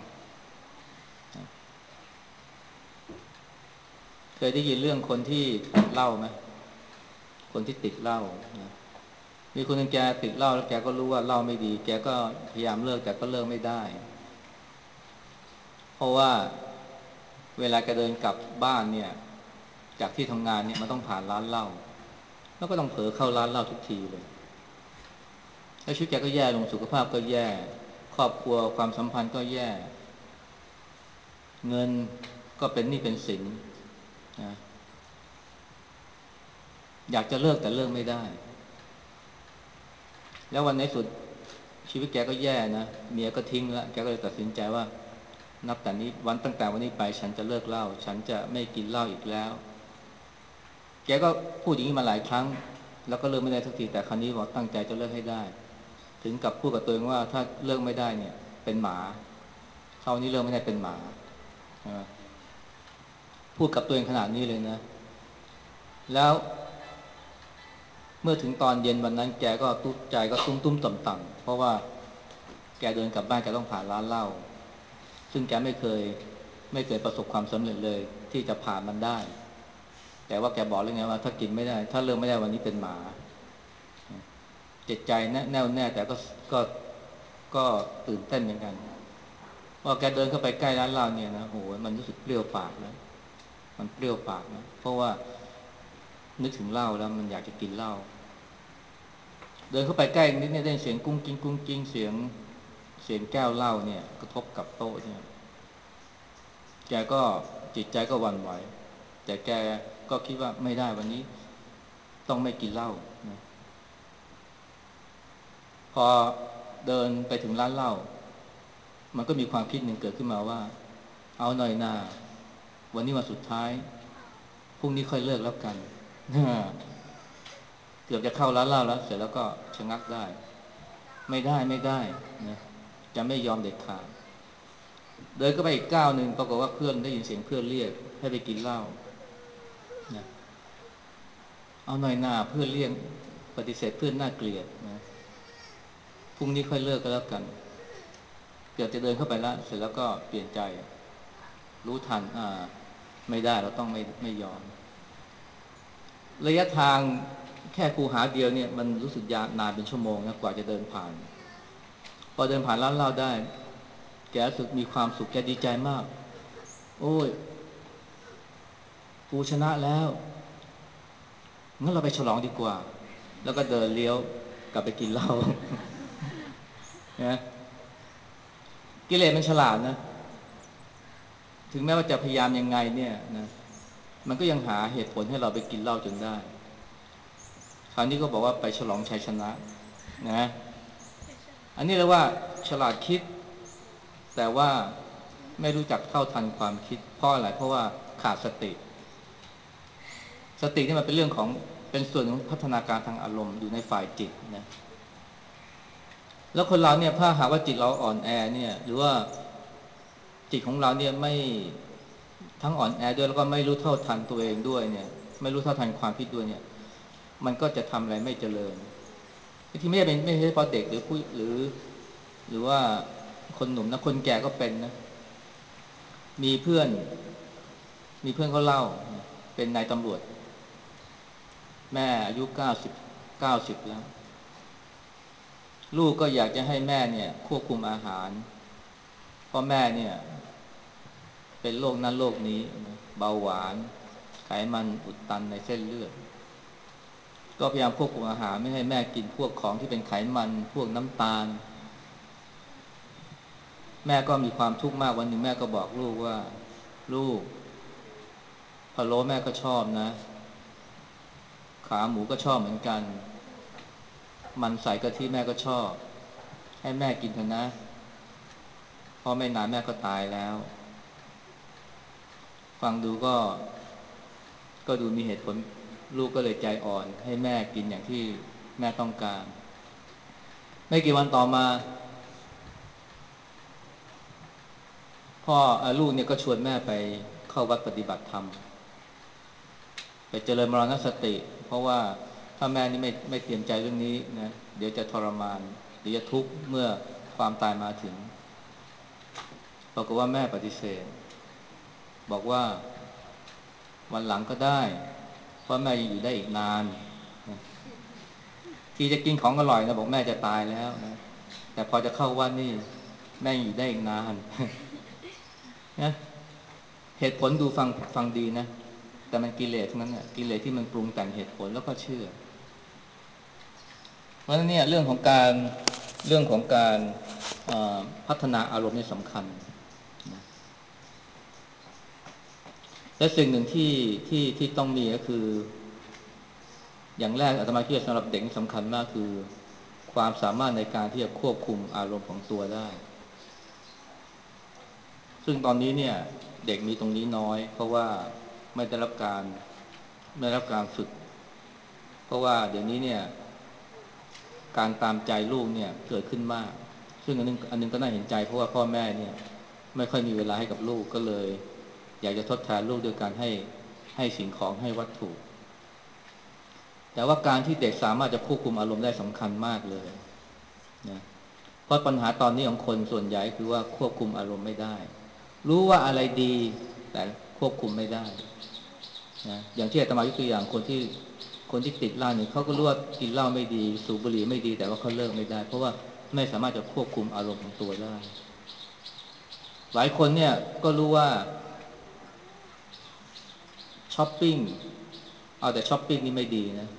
เคยได้ยินเรื่องคนที่ติดเหล้าไหมคนที่ติดเหล้านะมีคนหนึ่งแกติดเหล้าแล้วแกก็รู้ว่าเหล้าไม่ดีแกก็พยายามเลิกแต่ก็เลิกไม่ได้เพราะว่าเวลาแกเดินกลับบ้านเนี่ยจากที่ทำงานเนี่ยมันต้องผ่านร้านเหล้าแล้วก็ต้องเผลอเข้าร้านเหล้าทุกทีเลยแล้วชีวิตแกก็แย่ลงสุขภาพก็แย่ครอบครัวความสัมพันธ์ก็แย่เงินก็เป็นหนี้เป็นสินนะอยากจะเลิกแต่เลิกไม่ได้แล้ววันในสุดชีวิตแกก็แย่นะเมียก็ทิ้งแล้วแกก็เลยตัดสินใจว่านับแต่นี้ตั้งแต่วันนี้ไปฉันจะเลิกเหล้าฉันจะไม่กินเหล้าอีกแล้วแกก็พูดอย่างนี้มาหลายครั้งแล้วก็เลิกไม่ได้สักทีแต่ครั้นี้บอกตั้งใจจะเลิกให้ได้ถึงกับพูดกับตัวเองว่าถ้าเลิกไม่ได้เนี่ยเป็นหมาเท่านี้เลิกไม่ได้เป็นหมาพูดกับตัวเองขนาดนี้เลยนะแล้วเมื่อถึงตอนเย็นวันนั้นแกก็ตุ้ใจก็ตุ้มต่ำๆเพราะว่าแกเดินกลับบ้านแกต้องผ่านร้านเหล้าซึ่งแกไม่เคยประสบความสำเร็จเลยที่จะผ่านมันได้แต่ว่าแกบอกเลยไงว่าถ้ากินไม่ได้ถ้าเลิกไม่ได้วันนี้เป็นหมาจิตใจแน่วแน่แต่ก็ตื่นเต้นเหมือนกันพอแกเดินเข้าไปใกล้ร้านเหล้าเนี่ยนะโหมันรู้สึกเปรี้ยวปากแล้วมันเปรี้ยวปากนะเพราะว่านึกถึงเหล้าแล้วมันอยากจะกินเหล้าเดินเข้าไปใกล้นิดเนี่ยได้เสียงกุ้งกิ้งกุ้งกิ้งเสียงแก้วเหล้าเนี่ยกระทบกับโต๊ะเนี่ยแกก็จิตใจก็หวั่นไหวแต่แกก็คิดว่าไม่ได้วันนี้ต้องไม่กินเหล้านะพอเดินไปถึงร้านเหล้ามันก็มีความคิดหนึ่งเกิดขึ้นมาว่าเอาหน่อยนาวันนี้วันสุดท้ายพรุ่งนี้ค่อยเลิกแล้วกันเกือบจะเข้าร้านเหล้าแล้วเสร็จแล้วก็ชะงักได้ไม่ได้นะจะไม่ยอมเด็ดขาดเดินก็ไปอีกก้าวหนึ่งปรากฏว่าเพื่อนได้ยินเสียงเพื่อนเรียกให้ไปกินเหล้านะเอาหน่อยนาเพื่อนเรียกปฏิเสธเพื่อนน่าเกลียดนะพรุ่งนี้ค่อยเลิกก็แล้วกันเกือบจะเดินเข้าไปแล้วเสร็จแล้วก็เปลี่ยนใจรู้ทันไม่ได้เราต้องไม่ยอมระยะทางแค่คูหาเดียวเนี่ยมันรู้สึกยาวนานเป็นชั่วโมงนะกว่าจะเดินผ่านพอเดินผ่านร้านเหล้าได้แกรู้สึกมีความสุขแกดีใจมากโอ้ยกูชนะแล้วงั้นเราไปฉลองดีกว่าแล้วก็เดินเลี้ยวกลับไปกินเหล้านะกิเลสมันฉลาดนะถึงแม้ว่าจะพยายามยังไงเนี่ยนะมันก็ยังหาเหตุผลให้เราไปกินเหล้าจนได้คราวนี้ก็บอกว่าไปฉลองชัยชนะนะอันนี้เรียกว่าฉลาดคิดแต่ว่าไม่รู้จักเท่าทันความคิดเพราะอะไรเพราะว่าขาดสติสตินี่มันเป็นเรื่องของเป็นส่วนของพัฒนาการทางอารมณ์อยู่ในฝ่ายจิตนะแล้วคนเราเนี่ยถ้าหากว่าจิตเราอ่อนแอเนี่ยหรือว่าจิตของเราเนี่ยไม่ทั้งอ่อนแอด้วยแล้วก็ไม่รู้เท่าทันตัวเองด้วยเนี่ยไม่รู้เท่าทันความคิดด้วยเนี่ยมันก็จะทำอะไรไม่เจริญที่ไม่ใช่เฉพาะเด็กหรือผู้หรือว่าคนหนุ่มนะคนแก่ก็เป็นนะมีเพื่อนมีเพื่อนเขาเล่านะเป็นนายตำรวจแม่อายุ90แล้วลูกก็อยากจะให้แม่เนี่ยควบคุมอาหารเพราะแม่เนี่ยเป็นโรคนั้นโรคนี้นะเบาหวานไขมันอุดตันในเส้นเลือดก็พยายามควบคุมอาหารไม่ให้แม่กินพวกของที่เป็นไขมันพวกน้ำตาลแม่ก็มีความทุกข์มากวันหนึ่งแม่ก็บอกลูกว่าลูกพะโล้แม่ก็ชอบนะขาหมูก็ชอบเหมือนกันมันใส่กะทิแม่ก็ชอบให้แม่กินเถอะนะเพราะไม่นานแม่ก็ตายแล้วฟังดูก็ดูมีเหตุผลลูกก็เลยใจอ่อนให้แม่กินอย่างที่แม่ต้องการไม่กี่วันต่อมาพ่อลูกเนี่ยก็ชวนแม่ไปเข้าวัดปฏิบัติธรรมไปเจริญมรณสติเพราะว่าถ้าแม่นี่ไม่เตรียมใจเรื่องนี้นะเดี๋ยวจะทรมานเดี๋ยวจะทุกข์เมื่อความตายมาถึงปรากฏว่าแม่ปฏิเสธบอกว่าวันหลังก็ได้เพราะแม่ยังอยู่ได้อีกนานนะที่จะกินของอร่อยนะบอกแม่จะตายแล้วนะแต่พอจะเข้าวัดนี่แม่ยังอยู่ได้อีกนานนะเหตุผลดูฟังดีนะแต่มันกิเลสทั้งนั้นน่ะกิเลสที่มันปรุงแต่งเหตุผลแล้วก็เชื่อเพราะฉะนั้นเนี่ยเรื่องของการพัฒนาอารมณ์นี่สำคัญนะและสิ่งหนึ่งที่ต้องมีก็คืออย่างแรกอาตมาคิดว่าสำหรับเด็กนี่สำคัญมากคือความสามารถในการที่จะควบคุมอารมณ์ของตัวได้ซึ่งตอนนี้เนี่ยเด็กมีตรงนี้น้อยเพราะว่าไม่ได้รับการไม่ได้รับการฝึกเพราะว่าเดี๋ยวนี้เนี่ยการตามใจลูกเนี่ยเกิดขึ้นมากซึ่งอันนึงก็น่าเห็นใจเพราะว่าพ่อแม่เนี่ยไม่ค่อยมีเวลาให้กับลูกก็เลยอยากจะทดแทนลูกด้วยการให้สิ่งของให้วัตถุแต่ว่าการที่เด็กสามารถจะควบคุมอารมณ์ได้สำคัญมากเลยนะเพราะปัญหาตอนนี้ของคนส่วนใหญ่คือว่าควบคุมอารมณ์ไม่ได้รู้ว่าอะไรดีแต่ควบคุมไม่ได้นะอย่างที่อาตมายกตัวอย่างคนที่ติดเหล้าเนี่ยเขาก็รู้ว่ากินเหล้าไม่ดีสูบบุหรี่ไม่ดีแต่ว่าเขาเลิกไม่ได้เพราะว่าไม่สามารถจะควบคุมอารมณ์ของตัวได้หลายคนเนี่ยก็รู้ว่าช้อปปิ้งเอาแต่ช้อปปิ้งนี่ไม่ดีนะ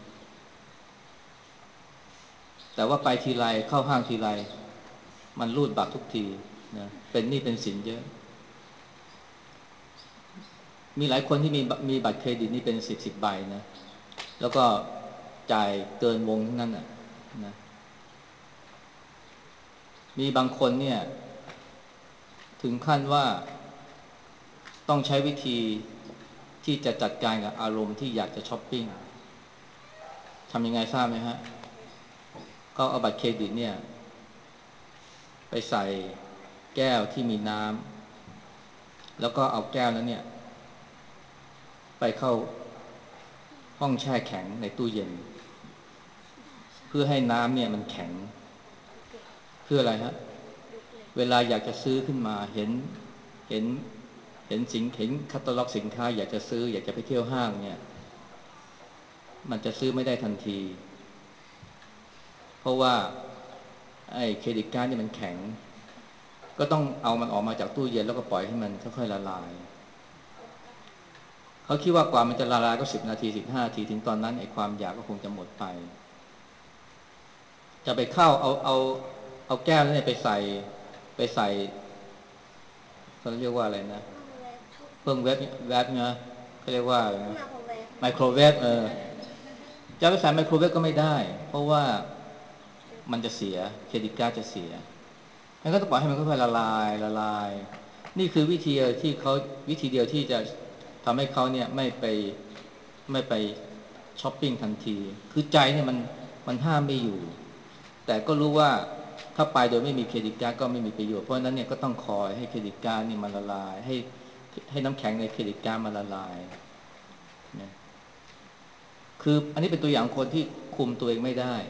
แต่ว่าไปทีไรเข้าห้างทีไรมันรูดบัตรทุกทีนะเป็นหนี้เป็นสินเยอะมีหลายคนที่มีบัตรเครดิตนี่เป็นสิบใบนะแล้วก็จ่ายเกินวงทั้งนั้นนะมีบางคนเนี่ยถึงขั้นว่าต้องใช้วิธีที่จะจัดการกับอารมณ์ที่อยากจะช้อปปิ้งทำยังไงทราบไหมฮะก็เอาบัตรเครดิตเนี่ยไปใส่แก้วที่มีน้ำแล้วก็เอาแก้วนั้นเนี่ยไปเข้าห้องแช่แข็งในตู้เย็นเพื่อให้น้ำเนี่ยมันแข็งเพื่ออะไรฮะเวลาอยากจะซื้อขึ้นมาเห็นเห็นคัตตาล็อกสินค้าอยากจะซื้ออยากจะไปเที่ยวห้างเนี่ยมันจะซื้อไม่ได้ทันทีเพราะว่าไอ้เครดิตการ์ดเนี่ยมันแข็งก็ต้องเอามันออกมาจากตู้เย็นแล้วก็ปล่อยให้มันค่อยๆละลายเขาคิดว่ากว่ามันจะละลายก็10 นาที15 นาทีถึงตอนนั้นไอ้ความอยากก็คงจะหมดไปจะไปเข้าเอาแก้วนั้นเนี่ยไปใส่เขาเรียกว่าอะไรนะเครื่องเวฟนะเขาเรียกว่าอะไรนะไมโครเวฟจะไปใส่ไมโครเวฟก็ไม่ได้เพราะว่ามันจะเสียเครดิตการ์ดจะเสียงั้นก็ต้องปล่อยให้มันค่อยๆละลายนี่คือวิธีเดียวที่จะทำให้เขาเนี่ยไม่ไปช้อปปิ้งทันทีคือใจเนี่ยมันห้ามไม่อยู่แต่ก็รู้ว่าถ้าไปโดยไม่มีเครดิตการ์ดก็ไม่มีประโยชน์เพราะฉะนั้นเนี่ยก็ต้องคอยให้เครดิตการ์ดนี่มันละลายให้น้ำแข็งในเครดิตการ์ดมันละลายนะคืออันนี้เป็นตัวอย่างคนที่คุมตัวเองไม่ได้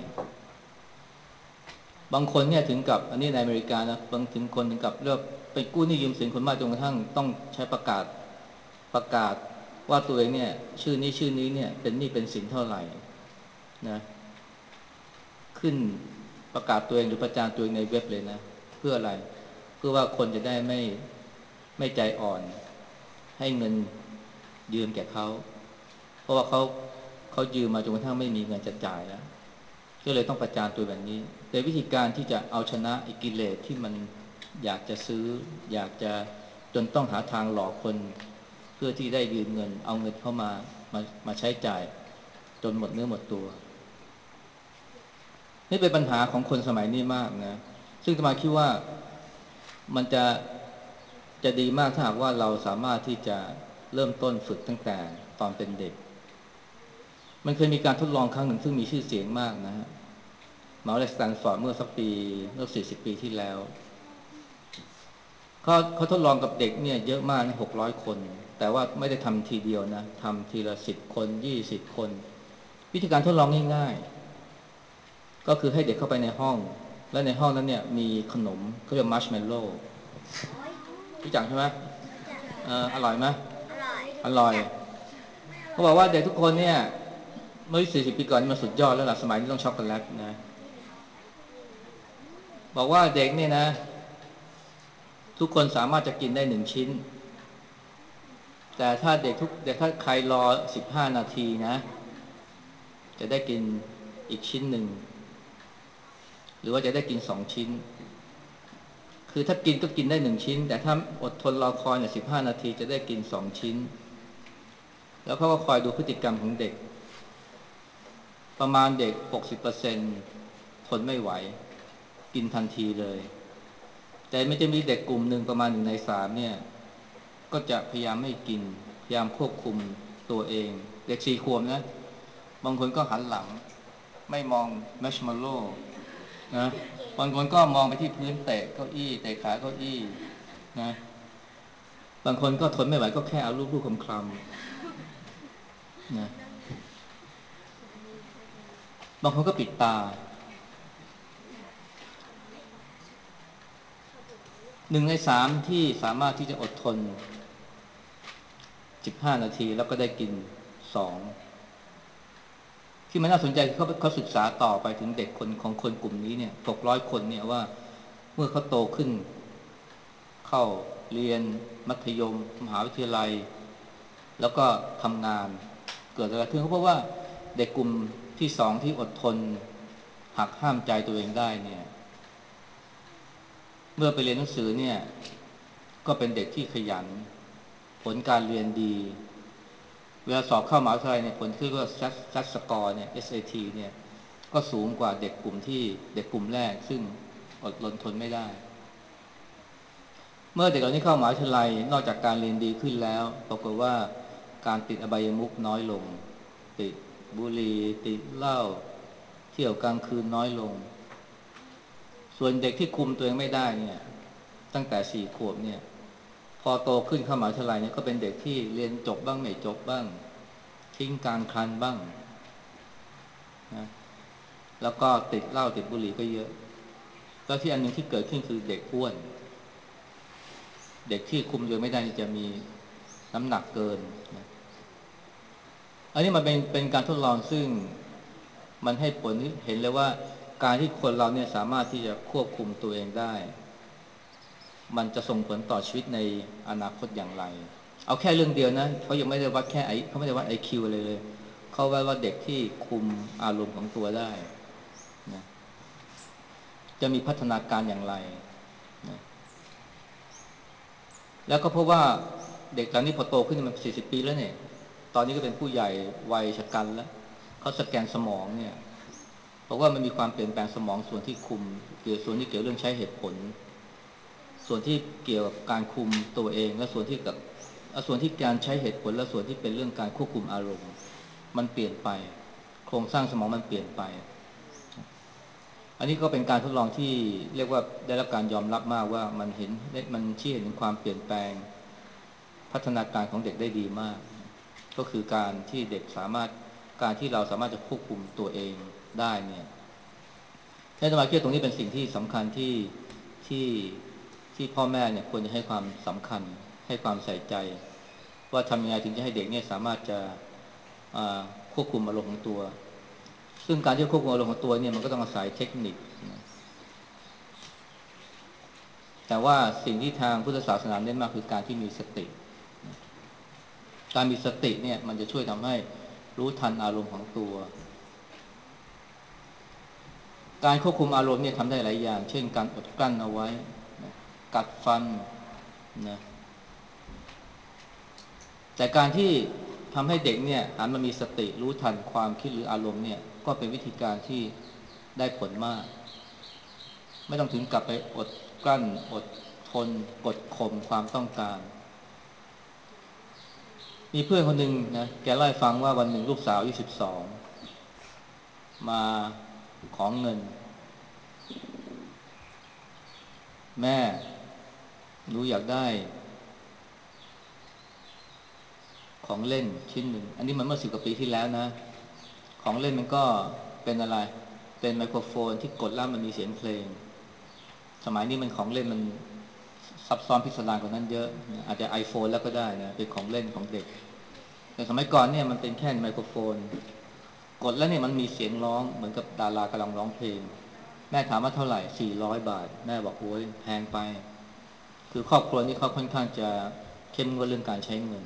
บางคนเนี่ยถึงกับอันนี้ในอเมริกานะบางถึงคนถึงกับเลือกไปกู้หนี้ยืมสินคนมากจนกระทั่งต้องใช้ประกาศว่าตัวเองเนี่ยชื่อนี้เนี่ยเป็นหนี้เป็นสินเท่าไหร่นะขึ้นประกาศตัวเองหรือประจานตัวเองในเว็บเลยนะเพื่ออะไรเพื่อว่าคนจะได้ไม่ใจอ่อนให้เงินยืมแก่เขาเพราะว่าเขายืมมาจนกระทั่งไม่มีเงินจะจ่ายแล้วก็เลยต้องประจานตัวแบบนี้แต่วิธีการที่จะเอาชนะไอ้กิเลสที่มันอยากจะซื้ออยากจะจนต้องหาทางหลอกคนเพื่อที่ได้ยืมเงินเอาเงินเข้ามาใช้จ่ายจนหมดเนื้อหมดตัวนี่เป็นปัญหาของคนสมัยนี้มากนะซึ่งอาตมาคิดว่ามันจะดีมากถ้าหากว่าเราสามารถที่จะเริ่มต้นฝึกตั้งแต่ตอนเป็นเด็กมันเคยมีการทดลองครั้งหนึ่งซึ่งมีชื่อเสียงมากนะฮะมหาวิทยาลัยสแตนฟอร์ดเมื่อ40 ปีที่แล้วเขาทดลองกับเด็กเนี่ยเยอะมากนะ600 คนแต่ว่าไม่ได้ทำทีเดียวนะทำทีละ10 คน20 คนวิธีการทดลองง่ายๆก็คือให้เด็กเข้าไปในห้องและในห้องนั้นเนี่ยมีขนมเขาเรียกมัชเมลโล่รู้จักใช่ไหมอร่อยไหมอร่อยเขาบอกว่าเด็กทุกคนเนี่ยเมื่อ40 ปีก่อนนี่มันสุดยอดแล้วล่ะสมัยนี้ต้องช็อกโกแลตนะบอกว่าเด็กเนี่ยนะทุกคนสามารถจะกินได้1 ชิ้นแต่ถ้าถ้าใครรอ15 นาทีนะจะได้กินอีกชิ้นหนึ่งหรือว่าจะได้กิน2 ชิ้นคือถ้ากินก็กินได้1 ชิ้นแต่ถ้าอดทนรอคอยเนี่ย15 นาทีจะได้กิน2 ชิ้นแล้วเขาก็คอยดูพฤติกรรมของเด็กประมาณเด็ก60%ทนไม่ไหวกินทันทีเลยแต่ไม่จะมีเด็กกลุ่มหนึ่งประมาณ1 ใน 3เนี่ยก็จะพยายามไม่กินพยายามควบคุมตัวเองเด็ก4 ขวบนะบางคนก็หันหลังไม่มองแมชเมลโล่นะบางคนก็มองไปที่พื้นเตะเก้าอี้เตะขาเก้าอี้นะบางคนก็ทนไม่ไหวก็แค่เอาลูกๆคลำๆนะบางคนก็ปิดตา1 ใน 3ที่สามารถที่จะอดทน15 นาทีแล้วก็ได้กิน2ที่มันน่าสนใจคือเขาศึกษาต่อไปถึงเด็กของคนกลุ่มนี้เนี่ย600 คนเนี่ยว่าเมื่อเขาโตขึ้นเข้าเรียนมัธยมมหาวิทยาลัยแล้วก็ทำงานเกิดอะไรขึ้นเขาพบว่าเด็กกลุ่มที่2ที่อดทนหักห้ามใจตัวเองได้เนี่ยเมื่อไปเรียนหนังสือเนี่ยก็เป็นเด็กที่ขยันผลการเรียนดีเวลาสอบเข้ามหาวิทยาลัยเนี่ยผลที่เรียกว่า SAT score เนี่ย SAT เนี่ยก็สูงกว่าเด็กกลุ่มแรกซึ่งอดรนทนไม่ได้เมื่อเด็กเหล่านี้เข้ามหาวิทยาลัยนอกจากการเรียนดีขึ้นแล้วปรากฏว่าการติดอบายมุขน้อยลงติดบุหรี่ติดเหล้าเที่ยวกลางคืนน้อยลงส่วนเด็กที่คุมตัวเองไม่ได้เนี่ยตั้งแต่4 ขวบเนี่ยพอโตขึ้นเข้ามหาวิทยาลัยเนี่ยก็เป็นเด็กที่เรียนจบบ้างไม่จบบ้างทิ้งกลางคันบ้างนะแล้วก็ติดเหล้าติดบุหรี่ก็เยอะแล้วที่อันหนึงที่เกิดขึ้นคือเด็กอ้วนเด็กที่คุมตัวไม่ได้จะมีน้ำหนักเกินนะอันนี้มันเป็นการทดลองซึ่งมันให้ผลเห็นเลยว่าการที่คนเราเนี่ยสามารถที่จะควบคุมตัวเองได้มันจะส่งผลต่อชีวิตในอนาคตอย่างไรเอาแค่เรื่องเดียวนะเขายังไม่ได้วัดแค่เขาไม่ได้วัด IQ เลยเขาวัดว่าเด็กที่คุมอารมณ์ของตัวได้นะจะมีพัฒนาการอย่างไรนะแล้วก็เพราะว่าเด็กเหล่านี้พอโตขึ้นมัน40 ปีแล้วเนี่ยตอนนี้ก็เป็นผู้ใหญ่วัยชะกันแล้วเขาสแกนสมองเนี่ยเพราะว่ามันมีความเปลี่ยนแปลงสมองส่วนที่คุมส่วนที่เกี่ยวเรื่องใช้เหตุผลส่วนที่เกี่ยวกับการคุมตัวเองและส่วนที่การใช้เหตุผลและส่วนที่เป็นเรื่องการควบคุมอารมณ์มันเปลี่ยนไปโครงสร้างสมองมันเปลี่ยนไปอันนี้ก็เป็นการทดลองที่เรียกว่าได้รับการยอมรับมากว่ามันชี้เห็นถึงความเปลี่ยนแปลงพัฒนาการของเด็กได้ดีมากก็คือการที่เด็กสามารถการที่เราสามารถจะควบคุมตัวเองได้เนี่ยในสมัยเรียนตรงนี้เป็นสิ่งที่สำคัญที่ที่พ่อแม่เนี่ยควรจะให้ความสำคัญให้ความใส่ใจว่าทำยังไงถึงจะให้เด็กเนี่ยสามารถจะควบคุมอารมณ์ของตัวซึ่งการที่ควบคุมอารมณ์ของตัวเนี่ยมันก็ต้องอาศัยเทคนิคนะแต่ว่าสิ่งที่ทางพุทธศาสนาเน้นมากคือการที่มีสติการมีสติเนี่ยมันจะช่วยทำให้รู้ทันอารมณ์ของตัวการควบคุมอารมณ์เนี่ยทำได้หลายอย่างเช่นการอดกลั้นเอาไว้นะกัดฟันนะแต่การที่ทำให้เด็กเนี่ยหันมามีสติรู้ทันความคิดหรืออารมณ์เนี่ยก็เป็นวิธีการที่ได้ผลมากไม่ต้องถึงกับไปอดกลั้นอดทนกดข่มความต้องการมีเพื่อนคนหนึ่งนะแกเล่าให้ฟังว่าวันหนึ่งลูกสาวอายุ12มาขอเงินแม่หนูอยากได้ของเล่นชิ้นหนึ่งอันนี้มันเมื่อ10 กว่าปีที่แล้วนะของเล่นมันก็เป็นอะไรเป็นไมโครโฟนที่กดแล้วมันมีเสียงเพลงสมัยนี้มันของเล่นมันซับซ้อนพิสดารกว่านั้นเยอะอาจจะ iPhone แล้วก็ได้นะเป็นของเล่นของเด็กแต่สมัยก่อนเนี่ยมันเป็นแค่ไมโครโฟนกดแล้วเนี่ยมันมีเสียงร้องเหมือนกับดารากำลังร้องเพลงแม่ถามว่าเท่าไหร่400 บาทแม่บอกโอ้ยแพงไปคือครอบครัวนี้เขาค่อนข้างจะเข้มงวดเรื่องการใช้เงิน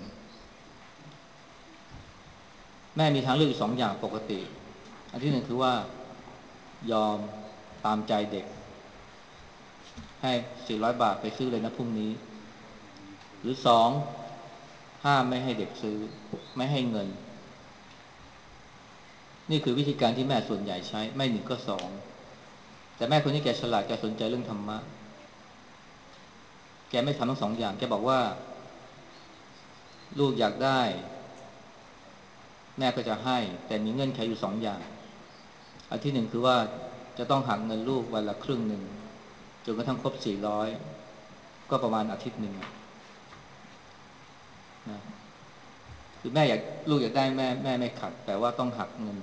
แม่มีทางเลือกอยู่2 อย่างปกติอันที่หนึ่งคือว่ายอมตามใจเด็กให้400 บาทไปซื้อเลยนะพรุ่งนี้หรือ2ห้ามไม่ให้เด็กซื้อไม่ให้เงินนี่คือวิธีการที่แม่ส่วนใหญ่ใช้ไม่1ก็2แต่แม่คนนี้แกฉลาดแกสนใจเรื่องธรรมะแกไม่ทำทั้ง2 อย่างแกบอกว่าลูกอยากได้แม่ก็จะให้แต่มีเงื่อนไขอยู่2 อย่างอันที่หนึ่งคือว่าจะต้องหักเงินลูกวันละ1/2จนกระทั่งครบ400ก็ประมาณอาทิตย์หนึ่งนะคือแม่อยากลูกอยากได้แม่ไม่ขัดแต่ว่าต้องหักเงิน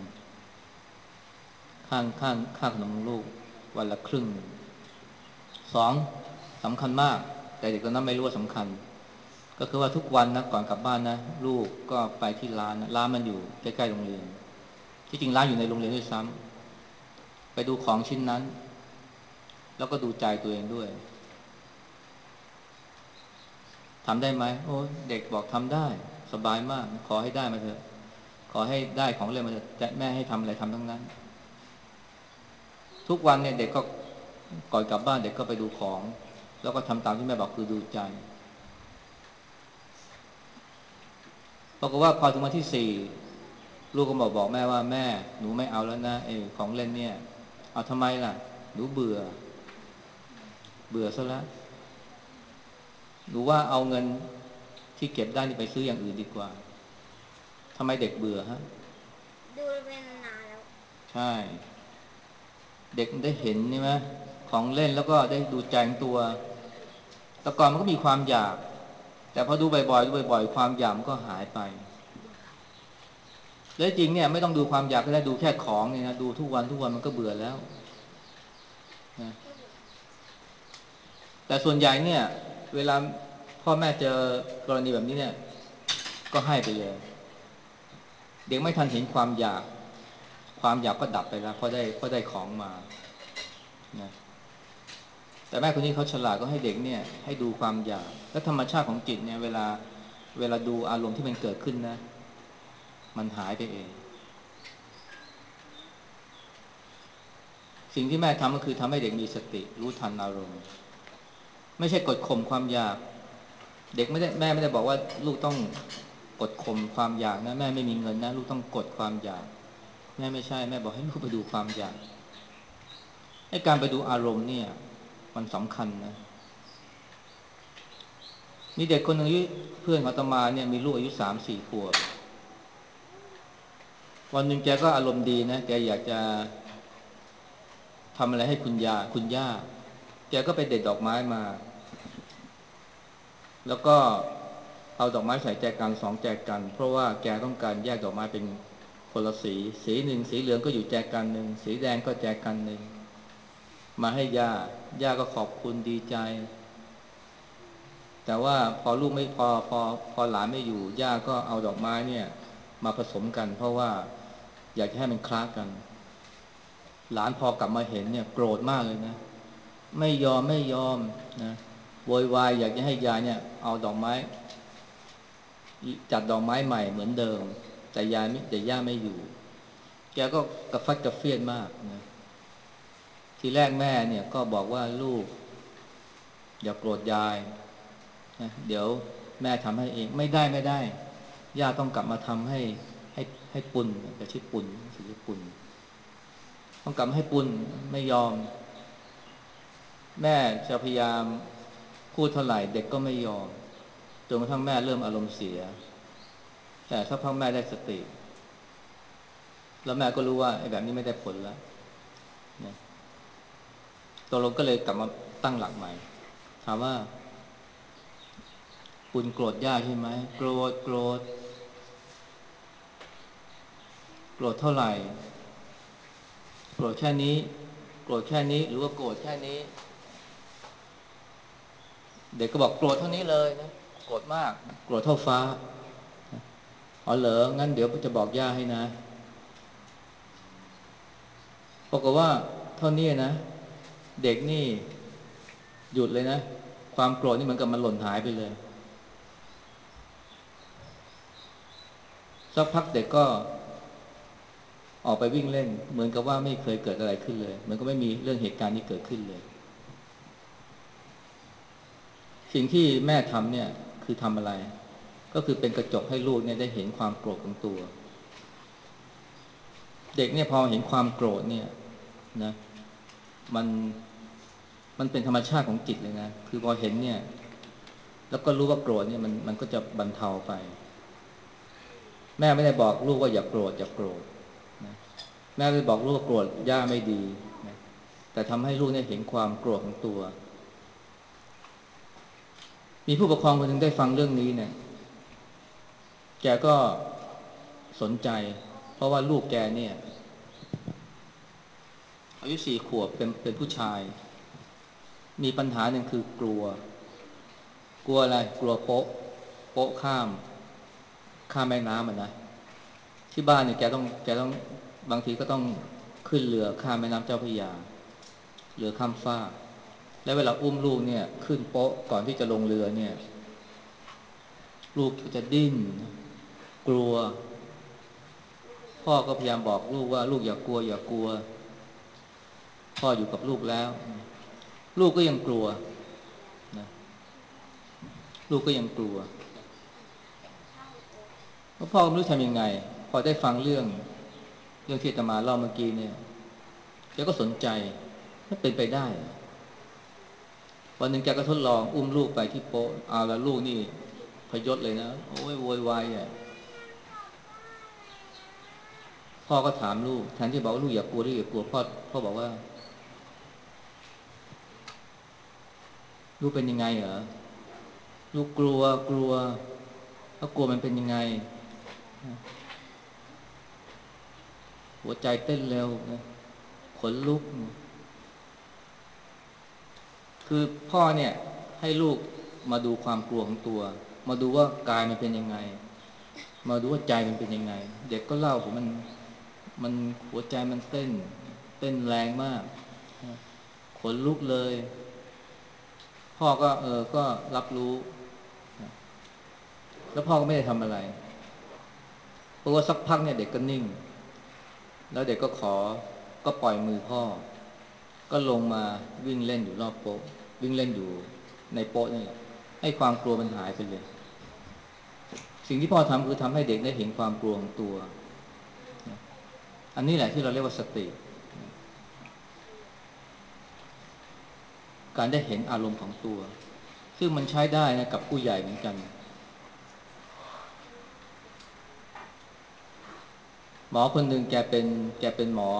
ค่าขนมลูกวันละ1/22สำคัญมากแต่เด็กตอนนั้นไม่รู้ว่าสำคัญก็คือว่าทุกวันนะก่อนกลับบ้านนะลูกก็ไปที่ร้านนะร้านมันอยู่ใกล้ๆโรงเรียนที่จริงร้านอยู่ในโรงเรียนด้วยซ้ำไปดูของชิ้นนั้นแล้วก็ดูใจตัวเองด้วยทำได้ไหมโอ้เด็กบอกทำได้สบายมากขอให้ได้มาเถอะขอให้ได้ของเล่นมาเถอะแต่แม่ให้ทำอะไรทำทั้งนั้นทุกวันเนี่ยเด็กก็ก่อนกลับบ้านเด็กก็ไปดูของแล้วก็ทำตามที่แม่บอกคือดูใจปรากฏว่าพอถึงวันที่4ลูกก็บอกแม่ว่าแม่หนูไม่เอาแล้วนะของเล่นเนี่ยเอาทำไมล่ะหนูเบื่อซะแล้วหนูว่าเอาเงินที่เก็บได้นี่ไปซื้ออย่างอื่นดีกว่าทำไมเด็กเบื่อฮะดูเป็นนานแล้วใช่เด็กได้เห็นใช่ไหมของเล่นแล้วก็ได้ดูแจงตัวแต่ก่อนมันก็มีความอยากแต่พอดูบ่อยๆความอยากมันก็หายไปแล้วจริงเนี่ยไม่ต้องดูความอยากก็ได้ดูแค่ของเนี่ยนะดูทุกวันมันก็เบื่อแล้วนะแต่ส่วนใหญ่เนี่ยเวลาพ่อแม่เจอกรณีแบบนี้เนี่ยก็ให้ไปเลยเด็กไม่ทันเห็นความอยากก็ดับไปแล้วเพราะได้ของมานะแต่แม่คนนี้เขาฉลาดก็ให้เด็กเนี่ยให้ดูความอยากและธรรมชาติของจิตเนี่ยเวลาดูอารมณ์ที่มันเกิดขึ้นนะมันหายไปเองสิ่งที่แม่ทำก็คือทำให้เด็กมีสติรู้ทันอารมณ์ไม่ใช่กดข่มความอยากเด็กไม่ได้แม่ไม่ได้บอกว่าลูกต้องกดข่มความอยากนะแม่ไม่มีเงินนะลูกต้องกดความอยากแม่ไม่ใช่แม่บอกให้ลูกไปดูความอยากให้การไปดูอารมณ์เนี่ยมันสำคัญนะมีเด็กคนหนึ่งอายุเพื่อนของอาตมาเนี่ยมีลูกอายุ3-4 ขวบวันหนึ่งแกก็อารมณ์ดีนะแกอยากจะทำอะไรให้คุณย่าแกก็ไปเด็ดดอกไม้มาแล้วก็เอาดอกไม้ใส่แจกัน2แจกันเพราะว่าแกต้องการแยกดอกไม้เป็นคนละสีหนึ่งสีเหลืองก็อยู่แจกันหนึ่งสีแดงก็แจกันหนึ่งมาให้ย่าก็ขอบคุณดีใจแต่ว่าพอลูกไม่พอหลานไม่อยู่ย่าก็เอาดอกไม้เนี่ยมาผสมกันเพราะว่าอยากจะให้มันคล้ากันหลานพอกลับมาเห็นเนี่ยโกรธมากเลยนะไม่ยอมนะโวยวายอยากจะให้ยายเนี่ยเอาดอกไม้จัดดอกไม้ใหม่เหมือนเดิมแต่ย่าไม่อยู่แกก็กระฟัดกระเฟียดมากนะทีแรกแม่เนี่ยก็บอกว่าลูกอย่าโกรธยายนะเดี๋ยวแม่ทำให้เองไม่ได้ย่าต้องกลับมาทำให้ให้ปุ่นแต่ชื่อปุ่นชื่อปุ่นต้องกลับมาให้ปุ่นไม่ยอมแม่จะพยายามพูดเท่าไหร่เด็กก็ไม่ยอมจนกระทั่งแม่เริ่มอารมณ์เสียแต่ถ้าพ่อแม่ได้สติแล้วแม่ก็รู้ว่าไอ้แบบนี้ไม่ได้ผลแล้วนะตกลงก็เลยกลับมาตั้งหลักใหม่ถามว่าปุ่นโกรธย่าใช่ไหมโกรธเท่าไหร่โกรธแค่นี้โกรธแค่นี้หรือว่าโกรธแค่นี้เด็กก็บอกโกรธเท่านี้เลยนะโกรธมากโกรธเท่าฟ้าอ๋อเหรองั้นเดี๋ยวจะบอกย่าให้นะบอกว่าเท่านี้นะเด็กนี่หยุดเลยนะความโกรธนี่เหมือนกับมันหล่นหายไปเลยสักพักเด็กก็ออกไปวิ่งเล่นเหมือนกับว่าไม่เคยเกิดอะไรขึ้นเลยเหมือนกับไม่มีเรื่องเหตุการณ์นี้เกิดขึ้นเลยสิ่งที่แม่ทำเนี่ยคือทำอะไรก็คือเป็นกระจกให้ลูกเนี่ยได้เห็นความโกรธของตัวเด็กเนี่ยพอเห็นความโกรธเนี่ยนะมันมันเป็นธรรมชาติของจิตเลยนะคือพอเห็นเนี่ยแล้วก็รู้ว่าโกรธเนี่ยมันก็จะบรรเทาไปแม่ไม่ได้บอกลูกว่าอย่าโกรธนะแม่ไม่ได้บอกลูกว่าโกรธย่าไม่ดีนะแต่ทำให้ลูกเนี่ยเห็นความโกรธของตัวมีผู้ปกครองคนหนึ่งได้ฟังเรื่องนี้เนี่ยแกก็สนใจเพราะว่าลูกแกเนี่ยอายุ4 ขวบเป็นผู้ชายมีปัญหาหนึ่งคือกลัวอะไรกลัวโป๊ะข้ามแม่น้ำอ่ะนะที่บ้านเนี่ยแกต้องบางทีก็ต้องขึ้นเรือข้ามแม่น้ำเจ้าพระยาเรือข้ามฟากแล้วเวลาอุ้มลูกเนี่ยขึ้นโป๊ะก่อนที่จะลงเรือเนี่ยลูกก็จะดิ้นกลัวพ่อก็พยายามบอกลูกว่าลูกอย่ากลัวพ่ออยู่กับลูกแล้วลูกก็ยังกลัวนะลูกก็ยังกลัวพ่อก็ไม่รู้ทำยังไงพอได้ฟังเรื่องที่อาตมาเล่าเมื่อกี้เนี่ยแกก็สนใจมันเป็นไปได้วันหนึ่งแกก็ทดลองอุ้มลูกไปที่โป๊ะเอาแล้วลูกนี่พยศเลยนะโอ้ยโวยวายอ่ะพ่อก็ถามลูกแทนที่บอกว่าลูกอย่ากลัวพ่อบอกว่าลูกเป็นยังไงเหรอลูกกลัวแล้วกลัวมันเป็นยังไงหัวใจเต้นเร็วนะขนลุกคือพ่อเนี่ยให้ลูกมาดูความกลัวของตัวมาดูว่ากายมันเป็นยังไงมาดูว่าใจมันเป็นยังไงเด็กก็เล่าผมมันหัวใจมันเต้นแรงมากขนลุกเลยพ่อก็ก็รับรู้แล้วพ่อก็ไม่ได้ทำอะไรเพราะว่าสักพักเนี่ยเด็กก็นิ่งแล้วเด็กก็ปล่อยมือพ่อก็ลงมาวิ่งเล่นอยู่รอบโป๊ะวิ่งเล่นอยู่ในโป๊ะนี่แหละให้ความกลัวมันหายไปเลยสิ่งที่พ่อทำคือทำให้เด็กได้เห็นความกลัวของตัวอันนี้แหละที่เราเรียกว่าสติการได้เห็นอารมณ์ของตัวซึ่งมันใช้ได้นะกับผู้ใหญ่เหมือนกันหมอคนหนึ่งแกเป็นหมอ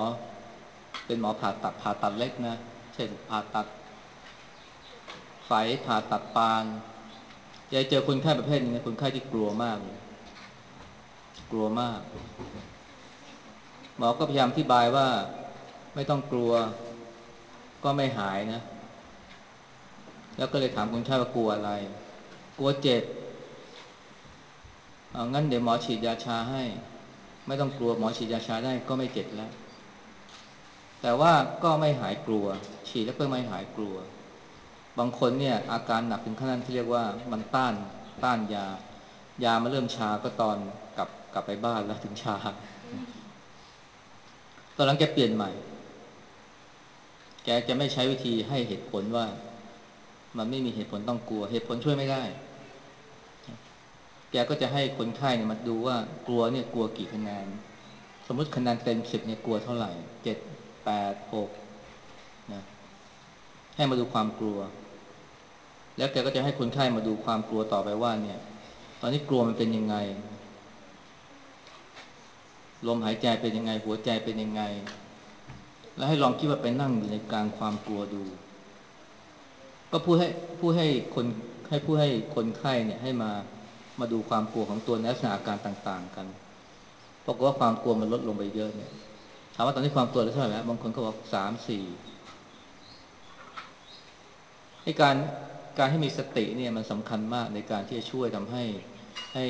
ผ่าตัดเล็กนะเช่นผ่าตัดไฝผ่าตัดปานแกเจอคนไข้ประเภทหนึงนะคนไข้ที่กลัวมากเลยกลัวมากหมอก็พยายามอธิบายว่าไม่ต้องกลัวก็ไม่หายนะแล้วก็เลยถามคนไข้ว่ากลัวอะไรกลัวเจ็บงั้นเดี๋ยวหมอฉีดยาชาให้ไม่ต้องกลัวหมอฉีดยาชาได้ก็ไม่เจ็บแล้วแต่ว่าก็ไม่หายกลัวฉีดแล้วก็ไม่หายกลัวบางคนเนี่ยอาการหนักถึงขั้นที่เรียกว่ามันต้านยามาเริ่มชาก็ตอนกลับไปบ้านแล้วถึงชาตอนหลังแกเปลี่ยนใหม่แกจะไม่ใช้วิธีให้เหตุผลว่ามันไม่มีเหตุผลต้องกลัวเหตุผลช่วยไม่ได้แกก็จะให้คนไข้เนี่ยมาดูว่ากลัวเนี่ยกลัวกี่คะแนนสมมุติคะแนนเต็ม10เนี่ยกลัวเท่าไหร่7 8 6นะให้มาดูความกลัวแล้วแกก็จะให้คนไข้มาดูความกลัวต่อไปว่าเนี่ยตอนนี้กลัวมันเป็นยังไงลมหายใจเป็นยังไงหัวใจเป็นยังไงแล้วให้ลองคิดว่าไปนั่งอยู่ในกลางความกลัวดูก็ผู้ให้คนผู้ให้คนไข้เนี่ยให้มาดูความกลัวของตัวในลักษณะอาการต่างๆกันปรากฏว่าความกลัวมันลดลงไปเยอะเนี่ยถามว่าตอนนี้ความกลัวเหลือเท่าไหร่แล้วบางคนก็บอก3-4ให้การให้มีสติเนี่ยมันสำคัญมากในการที่จะช่วยทำให้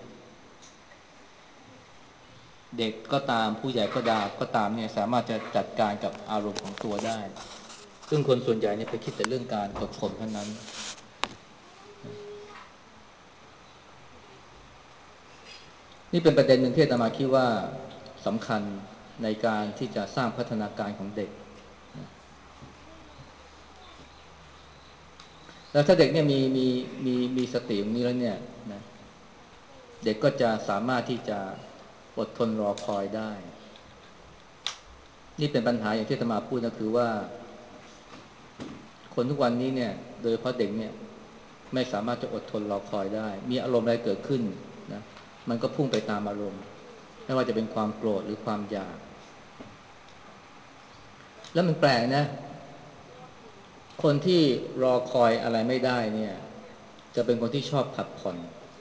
เด็กก็ตามผู้ใหญ่ก็ตามเนี่ยสามารถจะจัดการกับอารมณ์ของตัวได้ซึ่งคนส่วนใหญ่เนี่ยไปคิดแต่เรื่องการอดทนเท่านั้นนี่เป็นประเด็นหนึ่งที่อาตมาคิดว่าสำคัญในการที่จะสร้างพัฒนาการของเด็กแล้วถ้าเด็กเนี่ยมีสติอย่างนี้แล้วเนี่ยนะเด็กก็จะสามารถที่จะอดทนรอคอยได้นี่เป็นปัญหาอย่างที่อาตมาพูดก็คือว่าคนทุกวันนี้เนี่ยโดยเฉพาะเด็กเนี่ยไม่สามารถจะอดทนรอคอยได้มีอารมณ์อะไรเกิดขึ้นนะมันก็พุ่งไปตามอารมณ์ไม่ว่าจะเป็นความโกรธหรือความอยากแล้วมันแปลกนะคนที่รอคอยอะไรไม่ได้เนี่ยจะเป็นคนที่ชอบผัดผ่อน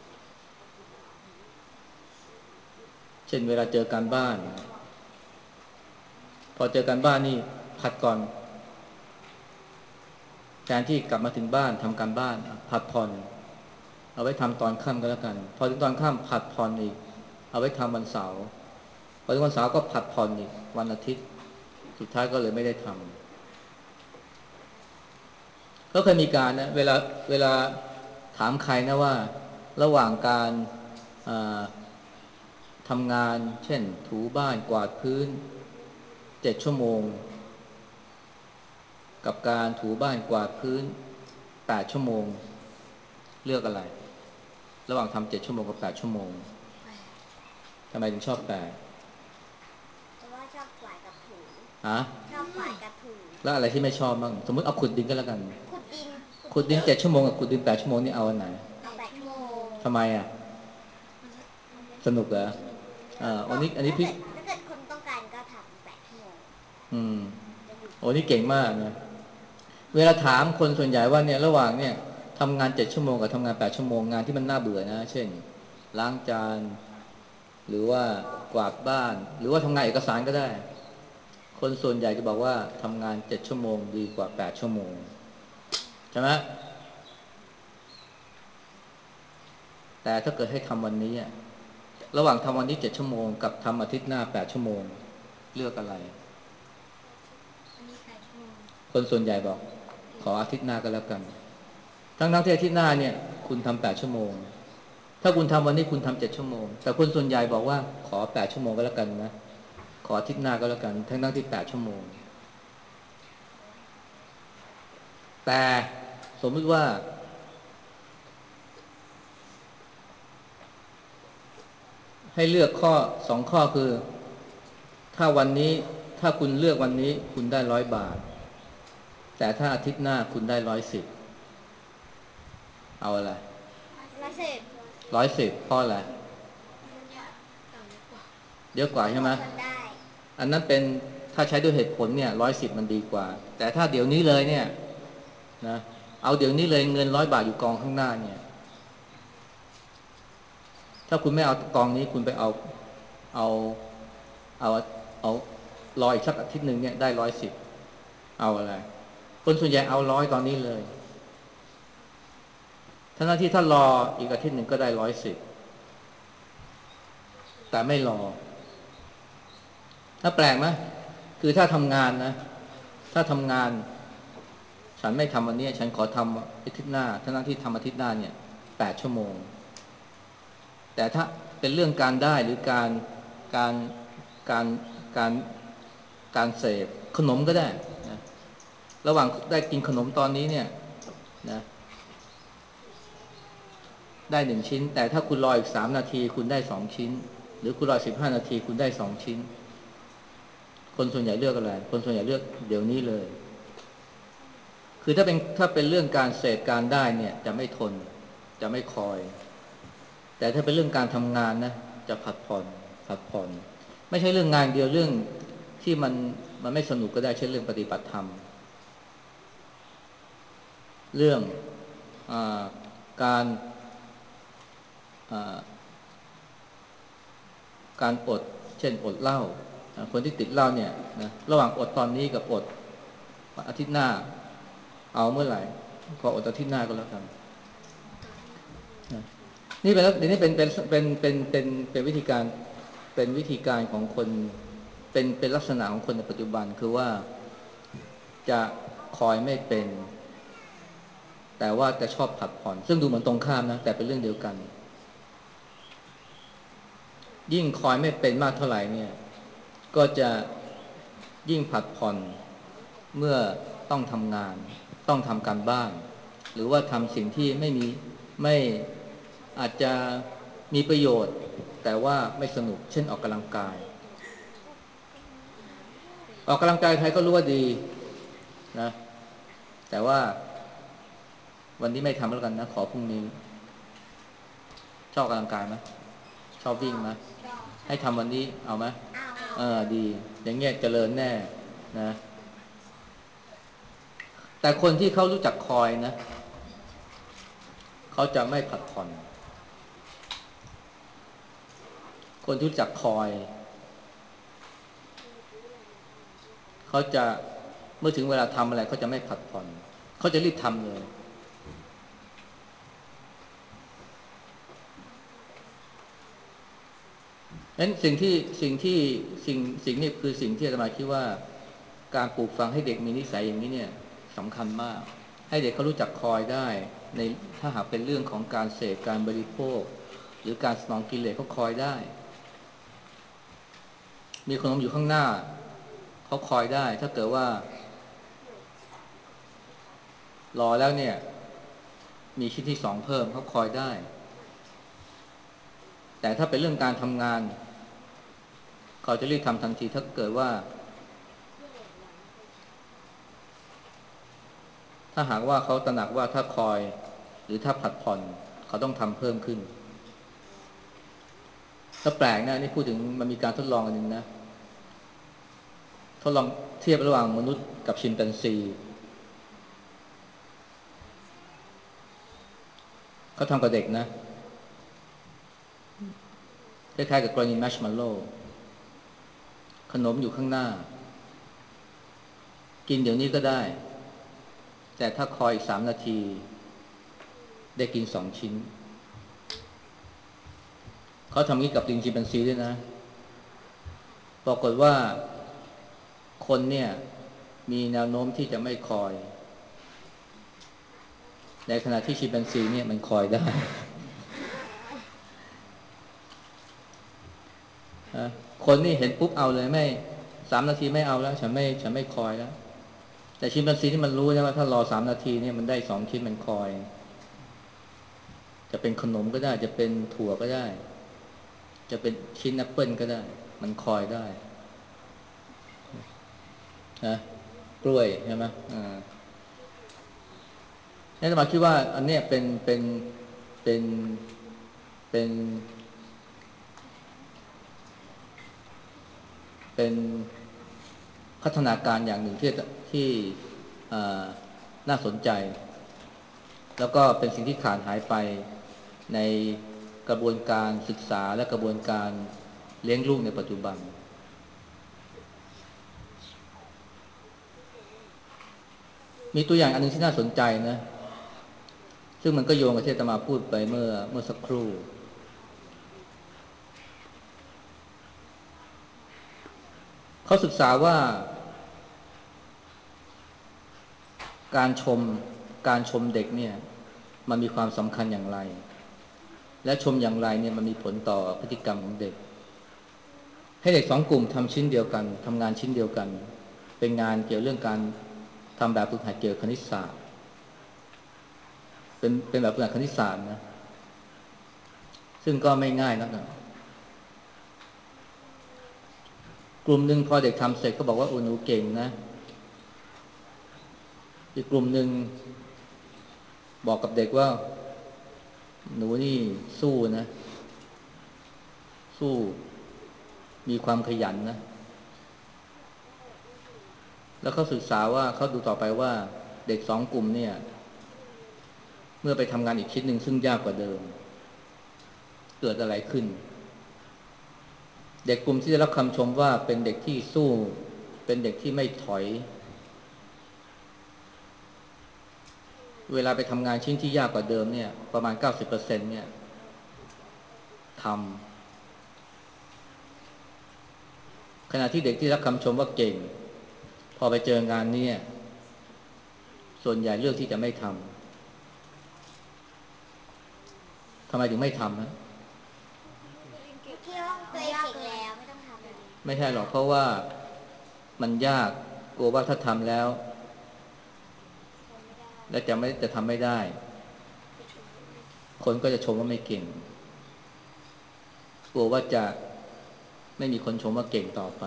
เช่นเวลาเจอการบ้านพอเจอการบ้านนี่ผัดก่อนแทนที่กลับมาถึงบ้านทำการบ้านผัดผ่อนเอาไว้ทำตอนค่ำก็แล้วกันพอถึงตอนค่ำผัดผ่อนอีกเอาไว้ทำวันเสาร์พอถึงวันเสาร์ก็ผัดผ่อนอีกวันอาทิตย์สุดท้ายก็เลยไม่ได้ทำก็เคยมีการนะเวลาถามใครนะว่าระหว่างการทำงานเช่นถูบ้านกวาดพื้น7 ชั่วโมงกับการถูบ้านกวาดพื้น8 ชั่วโมงเลือกอะไรระหว่างทำ7 ชั่วโมงกับ8 ชั่วโมงทำไมถึงชอบ8 เพราะว่าชอบกวาดกับถูฮะชอบกวาดกับถูแล้วอะไรที่ไม่ชอบบ้างสมมติเอาขุดดินก็แล้วกันขุดดินขุดดิน7 ชั่วโมงกับขุดดิน8 ชั่วโมงนี่เอาอันไหนเอา8 ชั่วโมงทำไมอ่ะสนุกเหรออันนี้พี่ถ้าเกิดคนต้องการก็ทำ8 ชั่วโมงอืมโอ้นี่เก่งมากนะเวลาถามคนส่วนใหญ่ว่าเนี่ยระหว่างเนี่ยทำงาน7 ชั่วโมงกับทำงาน8 ชั่วโมงงานที่มันน่าเบื่อนะเช่นล้างจานหรือว่ากวาดบ้านหรือว่าทำงานเอกสารก็ได้คนส่วนใหญ่จะบอกว่าทำงาน7 ชั่วโมงดีกว่า8 ชั่วโมงใช่ไหมแต่ถ้าเกิดให้ทำวันนี้ระหว่างทำวันนี้7 ชั่วโมงกับทำอาทิตย์หน้า8 ชั่วโมงเลือกอะไรอันนี้8 ชั่วโมงคนส่วนใหญ่บอกขออาทิตย์หน้าก็แล้วกันทั้งที่อาทิตย์หน้าเนี่ยคุณทำ8 ชั่วโมงถ้าคุณทำวันนี้คุณทำ7 ชั่วโมงแต่คนส่วนใหญ่บอกว่าขอ8 ชั่วโมงก็แล้วกันนะขออาทิตย์หน้าก็แล้วกันทั้งที่8 ชั่วโมงแต่สมมติว่าให้เลือก2 ข้อคือถ้าวันนี้ถ้าคุณเลือกวันนี้คุณได้100 บาทแต่ถ้าอาทิตย์หน้าคุณได้110เอาอะไร 110 110เพราะอะไรมันเยอะต่อเยอะกว่าเยอะกว่าใช่ไหมทนได้อันนั้นเป็นถ้าใช้ด้วยเหตุผลเนี่ย110มันดีกว่าแต่ถ้าเดี๋ยวนี้เลยเนี่ยนะเอาเดี๋ยวนี้เลยเงิน100 บาทอยู่กองข้างหน้าเนี่ยถ้าคุณไม่เอากองนี้คุณไปเอาเอาเอารออีกสักอาทิตย์หนึ่งเนี่ยได้110เอาอะไรคนส่วนใหญ่เอา100ตอนนี้เลยทั้งที่ถ้ารออีกอาทิตย์หนึ่งก็ได้110แต่ไม่รอถ้าแปลกไหมคือถ้าทำงานนะถ้าทำงานฉันไม่ทำวันนี้ฉันขอทำอาทิตย์หน้าทั้งที่ทำอาทิตย์หน้าเนี่ย8 ชั่วโมงแต่ถ้าเป็นเรื่องการได้หรือการการการการเสพขนมก็ได้นะระหว่างได้กินขนมตอนนี้เนี่ยนะได้1 ชิ้นแต่ถ้าคุณรออีก3 นาทีคุณได้2 ชิ้นหรือคุณรอ15 นาทีคุณได้2 ชิ้นคนส่วนใหญ่เลือกอะไรคนส่วนใหญ่เลือกเดี๋ยวนี้เลยคือถ้าเป็นเรื่องการเสพการได้เนี่ยจะไม่ทนจะไม่คอยแต่ถ้าเป็นเรื่องการทำงานนะจะผัดผ่อนไม่ใช่เรื่องงานเดียวเรื่องที่มันไม่สนุกก็ได้เช่นเรื่องปฏิบัติธรรมเรื่องอาการการอดเช่นอดเหล้าคนที่ติดเหล้าเนี่ยนะระหว่างอดตอนนี้กับอดอาทิตย์หน้าเอาเมื่อไหร่ขออดอาทิตย์หน้าก็แล้วกันนะนี่เป็นวิธีการของคนเป็นลักษณะของคนในปัจจุบันคือว่าจะคอยไม่เป็นแต่ว่าจะชอบผัดผ่อนซึ่งดูเหมือนตรงข้ามนะแต่เป็นเรื่องเดียวกันยิ่งคอยไม่เป็นมากเท่าไหร่เนี่ยก็จะยิ่งผัดผ่อนเมื่อต้องทำงานต้องทำการบ้านหรือว่าทำสิ่งที่ไม่อาจจะมีประโยชน์แต่ว่าไม่สนุกเช่นออกกำลังกายออกกำลังกายใครก็รู้ว่าดีนะแต่ว่าวันนี้ไม่ทำแล้วกันนะขอพรุ่งนี้ชอบออกกำลังกายไหมชอบชอบวิ่งไหมชอบให้ทำวันนี้เอาไหมเอาดีอย่างเงี้ยเจริญแน่นะแต่คนที่เขารู้จักคอยนะเขาจะไม่ผัดผ่อนคนที่รู้จักคอยเขาจะเมื่อถึงเวลาทำอะไรเขาจะไม่ผัดผ่อนเขาจะรีบทำเลยงั้นสิ่งนี้คือสิ่งที่อาตมาคิดว่าการปลูกฝังให้เด็กมีนิสัยอย่างนี้เนี่ยสำคัญมากให้เด็กเขารู้จักคอยได้ในถ้าหากเป็นเรื่องของการเสพการบริโภคหรือการสนองกิเลสเขาคอยได้มีขนมอยู่ข้างหน้าเขาคอยได้ถ้าเกิดว่ารอแล้วเนี่ยมีชิ้นที่2เพิ่มเขาคอยได้แต่ถ้าเป็นเรื่องการทำงานเขาจะรีบทำทันทีถ้าเกิดว่าถ้าหากว่าเขาตระหนักว่าถ้าคอยหรือถ้าผัดผ่อนเขาต้องทำเพิ่มขึ้นถ้าแปลกนะนี่พูดถึงมันมีการทดลองอันหนึ่งนะทดลองเทียบระหว่างมนุษย์กับชิมแปนซีเขาทำกับเด็กนะคล้ายๆกับกรณีแมชมัลโล่ขนมอยู่ข้างหน้ากินเดี๋ยวนี้ก็ได้แต่ถ้าคอยอีก3 นาทีได้กิน2 ชิ้นเขาทำงี้กับลิงชิมแปนซีด้วยนะปรากฏว่าคนเนี่ยมีแนวโน้มที่จะไม่คอยในขณะที่ชิมแปนซีเนี่ยมันคอยได้นะคนนี่เห็นปุ๊บเอาเลยไม่3 นาทีไม่เอาแล้วฉันไม่คอยแล้วแต่ชิมแปนซีนี่มันรู้นะว่าถ้ารอ3 นาทีเนี่ยมันได้2 ชิ้นมันคอยจะเป็นขนมก็ได้จะเป็นถั่วก็ได้จะเป็นชิ้นแอปเปิลก็ได้มันคอยได้นะกล้วยใช่ไหมนี่จะมาคิดว่าอันเนี้ยเป็นเป็นเป็นพัฒนาการอย่างหนึ่งที่น่าสนใจแล้วก็เป็นสิ่งที่ขาดหายไปในกระบวนการศึกษาและกระบวนการเลี้ยงลูกในปัจจุบันมีตัวอย่างอันนึงที่น่าสนใจนะซึ่งมันก็โยงกับที่อาตมาพูดไปเมื่อสักครู่เขาศึกษาว่าการชมเด็กเนี่ยมันมีความสำคัญอย่างไรและชมอย่างไรเนี่ยมันมีผลต่อพฤติกรรมของเด็กให้เด็ก2 กลุ่มทำชิ้นเดียวกันทำงานชิ้นเดียวกันเป็นงานเกี่ยวเรื่องการทำแบบฝึกหัดเกี่ยวกับคณิตศาสตร์เป็นแบบฝึกหัดคณิตศาสตร์นะซึ่งก็ไม่ง่ายนักนะกลุ่มหนึ่งพอเด็กทำเสร็จก็บอกว่าโอ้หนูเก่งนะอีกกลุ่มหนึ่งบอกกับเด็กว่าหนูนี่สู้นะสู้มีความขยันนะแล้วเขาศึกษาว่าเขาดูต่อไปว่าเด็ก2 กลุ่มเนี่ยเมื่อไปทำงานอีกชิ้นหนึ่งซึ่งยากกว่าเดิมเกิดอะไรขึ้นเด็กกลุ่มที่ได้รับคำชมว่าเป็นเด็กที่สู้เป็นเด็กที่ไม่ถอยเวลาไปทำงานชิ้นที่ยากกว่าเดิมเนี่ยประมาณ 90% เนี่ยทำขณะที่เด็กที่รับคำชมว่าเก่งพอไปเจองานนี้ส่วนใหญ่เลือกที่จะไม่ทำทำไมถึงไม่ทำฮะคิดว่าตัวเองเก่งแล้วไม่ต้องทำแล้วไม่ใช่หรอกเพราะว่ามันยากกลัวว่าถ้าทำแล้วทำไม่ได้และจะทำไม่ได้คนก็จะชมว่าไม่เก่งกลัวว่าจะไม่มีคนชมว่าเก่งต่อไป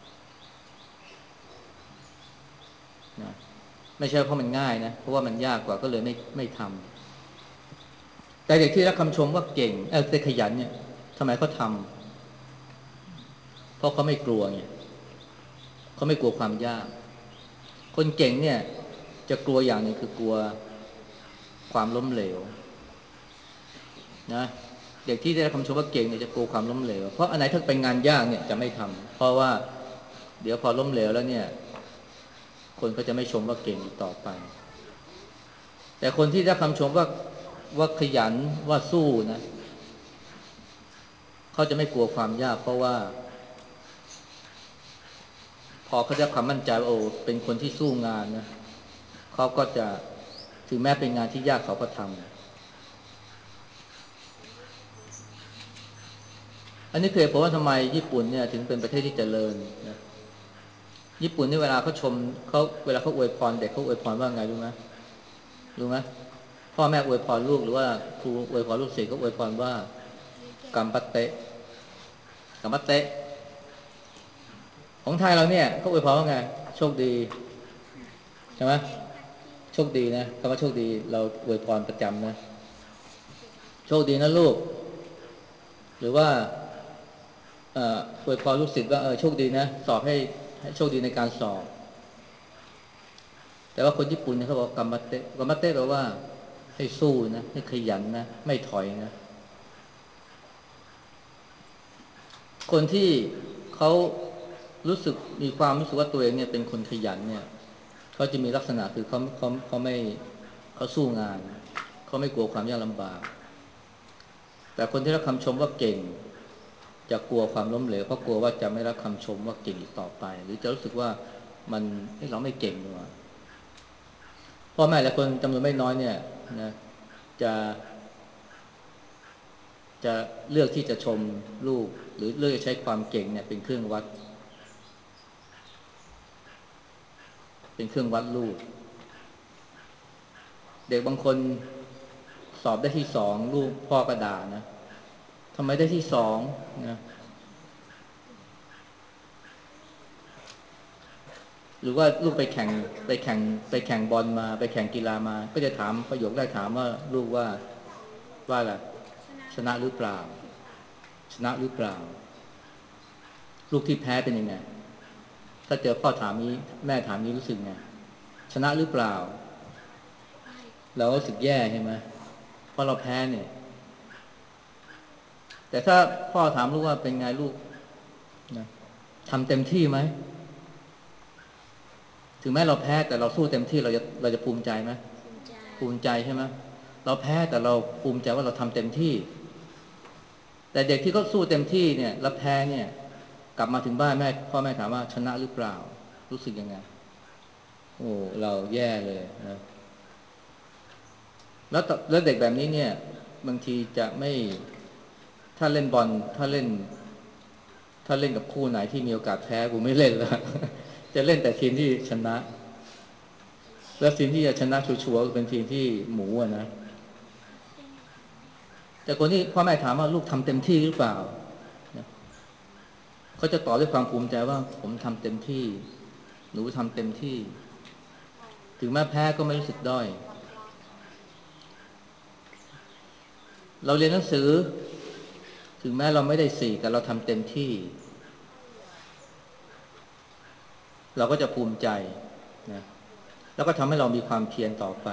นะไม่ใช่เพราะมันง่ายนะเพราะว่ามันยากกว่าก็เลยไม่ทำแต่เด็กที่รับคำชมว่าเก่งได้ขยันเนี่ยทำไมเขาทำเพราะเขาไม่กลัวไงเขาไม่กลัวความยากคนเก่งเนี่ยจะกลัวอย่างหนึ่งคือกลัวความล้มเหลวนะเด็กที่ได้รับคำชมว่าเก่งเนี่ยจะกลัวความล้มเหลวเพราะอันไหนถ้าเป็นงานยากเนี่ยจะไม่ทำเพราะว่าเดี๋ยวพอล้มเหลวแล้วเนี่ยคนก็จะไม่ชมว่าเก่งอีกต่อไปแต่คนที่ได้คำชมว่าขยันว่าสู้นะเขาจะไม่กลัวความยากเพราะว่าพอเขาได้ความมั่นใจว่าโอ้เป็นคนที่สู้งานนะเขาก็จะถึงแม้เป็นงานที่ยากเขาก็ทำอันนี้คือเหตุผลว่าทำไมญี่ปุ่นเนี่ยถึงเป็นประเทศที่เจริญนะญี่ปุ่นนี่เวลาเขาชมเวลาเขาอวยพรเด็กเขาอวยพรว่าไงรู้ไหมพ่อแม่อวยพรลูกหรือว่าครูอวยพรลูกศิษย์เขาอวยพรว่ากัมปัตเตะกัมปัตเตะของไทยเราเนี่ยเขาอวยพรว่าไงโชคดีใช่ไหมโชคดีนะคำว่าโชคดีเราอวยพรประจำนะโชคดีนะลูกหรือว่าอวยพรลูกศิษย์ว่าโชคดีนะสอบให้โชคดีในการสอบแต่ว่าคนญี่ปุ่นเนี่ยเขาบอกกัมบัตเตะกัมบัตเตะแปลว่าให้สู้นะให้ขยันนะไม่ถอยนะคนที่เขามีความรู้สึกว่าตัวเองเนี่ยเป็นคนขยันเนี่ยเขาจะมีลักษณะคือเขาไม่เขาสู้งานเขาไม่กลัวความยากลำบากแต่คนที่รับคำชมว่าเก่งจะกลัวความล้มเหลวเพราะกลัวว่าจะไม่รับคำชมว่าเก่งอีกต่อไปหรือจะรู้สึกว่ามันเราไม่เก่งนี่หว่าพ่อแม่หลายคนจำนวนไม่น้อยเนี่ยนะจะจะเลือกที่จะชมลูกหรือเลือกจะใช้ความเก่งเนี่ยเป็นเครื่องวัดลูกเด็กบางคนสอบได้ที่2ลูกพ่อก็ด่านะทำไมได้ที่2นะหรือว่าลูกไปแข่งบอลมาไปแข่งกีฬามาก็จะถามประโยคแรกถามว่าลูกว่าอะไรชนะหรือเปล่าชนะหรือเปล่าลูกที่แพ้เป็นยังไงถ้าเจอพ่อถามนี้แม่ถามนี้รู้สึกไงชนะหรือเปล่าเราก็รู้สึกแย่ใช่ไหมเพราะเราแพ้เนี่ยแต่ถ้าพ่อถามลูกว่าเป็นไงลูกนะทำเต็มที่ไหมถึงแม้เราแพ้แต่เราสู้เต็มที่เราจะภูมิใจไหมภูมิใจภูมิใจใช่ไหมเราแพ้แต่เราภูมิใจว่าเราทำเต็มที่แต่เด็กที่เขาสู้เต็มที่เนี่ยแล้วแพ้เนี่ยกลับมาถึงบ้านพ่อแม่ถามว่าชนะหรือเปล่ารู้สึกยังไงโอ้เราแย่เลยนะแล้วเด็กแบบนี้เนี่ยบางทีจะไม่ถ้าเล่นบอลถ้าเล่นกับคู่ไหนที่มีโอกาสแพ้กูไม่เล่นแล้วจะเล่นแต่ทีมที่ชนะแล้วทีมที่จะชนะชัวร์ๆเป็นทีมที่หมูอะนะแต่คนที่พ่อแม่ถามว่าลูกทำเต็มที่หรือเปล่าเขาจะตอบด้วยความภูมิใจว่าผมทำเต็มที่หนูทำเต็มที่ถึงแม้แพ้ก็ไม่รู้สึกด้อยเราเรียนหนังสือถึงแม้เราไม่ได้สี่แต่เราทำเต็มที่เราก็จะภูมิใจนะแล้วก็ทำให้เรามีความเพียรต่อไป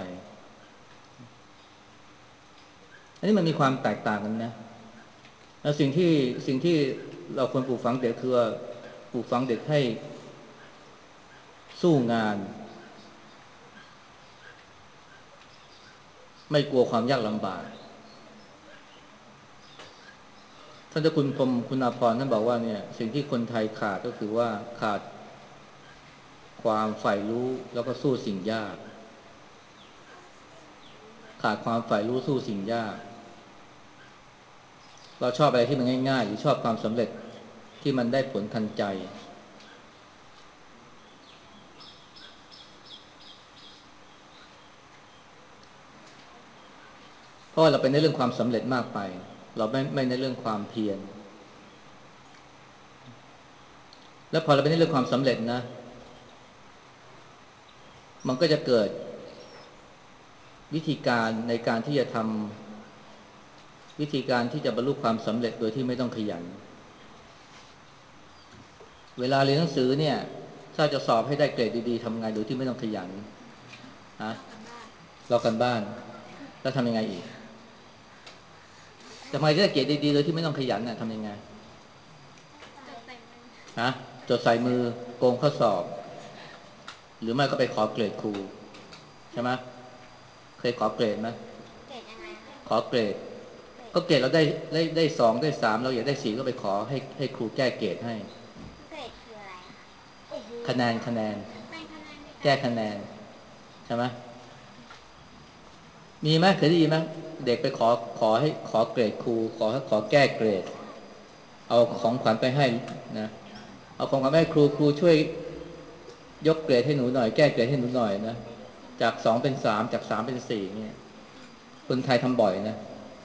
อันนี้มันมีความแตกต่างกันนะแล้วสิ่งที่เราควรปลูกฝังเด็กคือปลูกฝังเด็กให้สู้งานไม่กลัวความยากลำบากท่านเจ้าคุณพรหมคุณาภรณ์ท่านบอกว่าเนี่ยสิ่งที่คนไทยขาดก็คือว่าขาดความใฝ่รู้แล้วก็สู้สิ่งยากขาดความใฝ่รู้สู้สิ่งยากเราชอบอะไรที่มันง่ายๆหรือชอบความสำเร็จที่มันได้ผลทันใจเพราะเราไปในเรื่องความสำเร็จมากไปเราไม่ในเรื่องความเพียรแล้วพอเราไปในเรื่องความสำเร็จนะมันก็จะเกิดวิธีการในการที่จะทำวิธีการที่จะบรรลุความสำเร็จโดยที่ไม่ต้องขยันเวลาเรียนหนังสือเนี่ยถ้าจะสอบให้ได้เกรดดีๆทำไงโดยที่ไม่ต้องขยันฮะลอกกันบ้านแล้วทำยังไงอีกทำไมจะได้เกรดดีๆโดยที่ไม่ต้องขยันน่ะทำยังไงฮะจดใส่มือโกงข้อสอบหรือไม่ก็ไปขอเกรดครูใช่ไหมเคยขอเกรดไหมเกรดยังไงคะขอเกรดเกรดก็เกรดเราได้สองได้สามเราอยากได้สี่ก็ไปขอให้ครูแก้เกรดให้เกรดคืออะไรคะคะแนนแก้คะแนนใช่ไหมมีไหมเคยได้ยินไหมเด็กไปขอเกรดครูขอแก้เกรดเอาของขวัญไปให้นะเอาของขวัญไปให้ครูช่วยยกเกรดให้หนูหน่อยแก้เกรดให้หนูหน่อยนะจากสองเป็นสามจากสามเป็นสี่เนี่ยคนไทยทำบ่อยนะ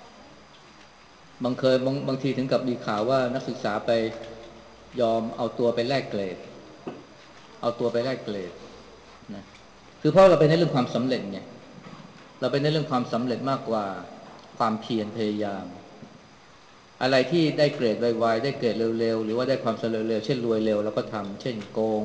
บางทีถึงกับมีข่าวว่านักศึกษาไปยอมเอาตัวไปแลกเกรดเอาตัวไปแลกเกรดนะคือเพราะเราไปในเรื่องความสำเร็จไงเราไปในเรื่องความสำเร็จมากกว่าความเพียรพยายามอะไรที่ได้เกรดไวๆได้เกรดเร็วๆหรือว่าได้ความสำเร็จเร็วเช่นรวยเร็วเราก็ทำเช่นโกง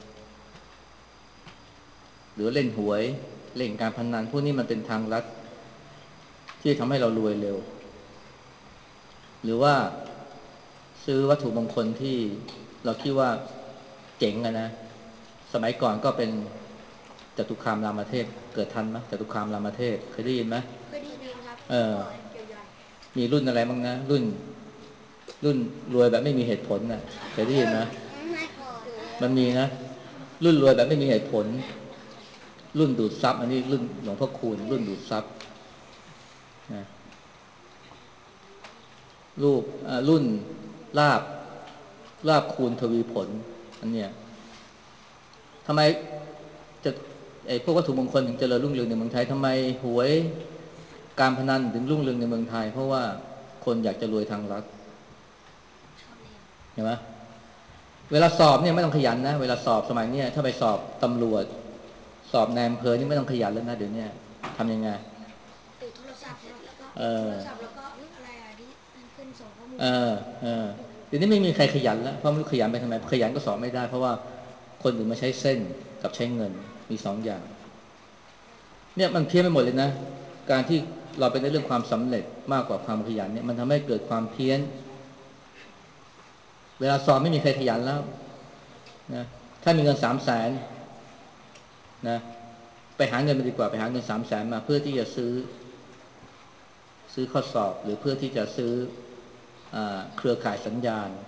หรือเล่นหวยเล่นการพนันพวกนี้มันเป็นทางลัดที่ทำให้เรารวยเร็วหรือว่าซื้อวัตถุมงคลที่เราคิดว่าเจ๋งอะนะสมัยก่อนก็เป็นจตุคามรามเทพเกิดทันไหมจตุคามรามเทพเคยได้ยินไหมเคยได้ยินครับเออเมื่อก่อนใหญ่มีรุ่นอะไรบ้างนะรุ่นรวยแบบไม่มีเหตุผลน่ะเคยได้ยินไหมไม่ก่อนมันมีนะรุ่นรวยแบบไม่มีเหตุผลรุ่นดูดซับอันนี้รุ่นหลวงพ่อคูณรุ่นดูดซับนะรุ่นลาบคูณทวีผลอันเนี้ยทำไมจะพวกวัตถุมงคลถึงเจริญรุ่งเรืองในเมืองไทยทำไมหวยการพนันถึงรุ่งเรืองในเมืองไทยเพราะว่าคนอยากจะรวยทางลัดชอบเล่นเห็นไหมเวลาสอบเนี่ยไม่ต้องขยันนะเวลาสอบสมัยเนี้ยถ้าไปสอบตำรวจสอบนายอำเภอนี่ไม่ต้องขยันแล้วนะเดี๋ยวนี้ทำยังไงติดโทรศัพท์แล้วก็เอออะไรที่มันขึ้นส่งข้อมูลเออเออเดี๋ยวนี้ไม่มีใครขยันแล้วเพราะไม่รู้ขยันไปทำไมขยันก็สอบไม่ได้เพราะว่าคนอื่นมาใช้เส้นกับใช้เงินมี2 อย่างเนี่ยมันเพี้ยนไปหมดเลยนะการที่เราเป็นในเรื่องความสำเร็จมากกว่าความขยันเนี่ยมันทำให้เกิดความเพี้ยนเวลาสอบไม่มีใครขยันแล้วนะถ้ามีเงิน300,000นะไปหาเงินมาดีกว่าไปหาเงิน300,000มาเพื่อที่จะซื้อข้อสอบหรือเพื่อที่จะซื้อเครือข่ายสัญญาณ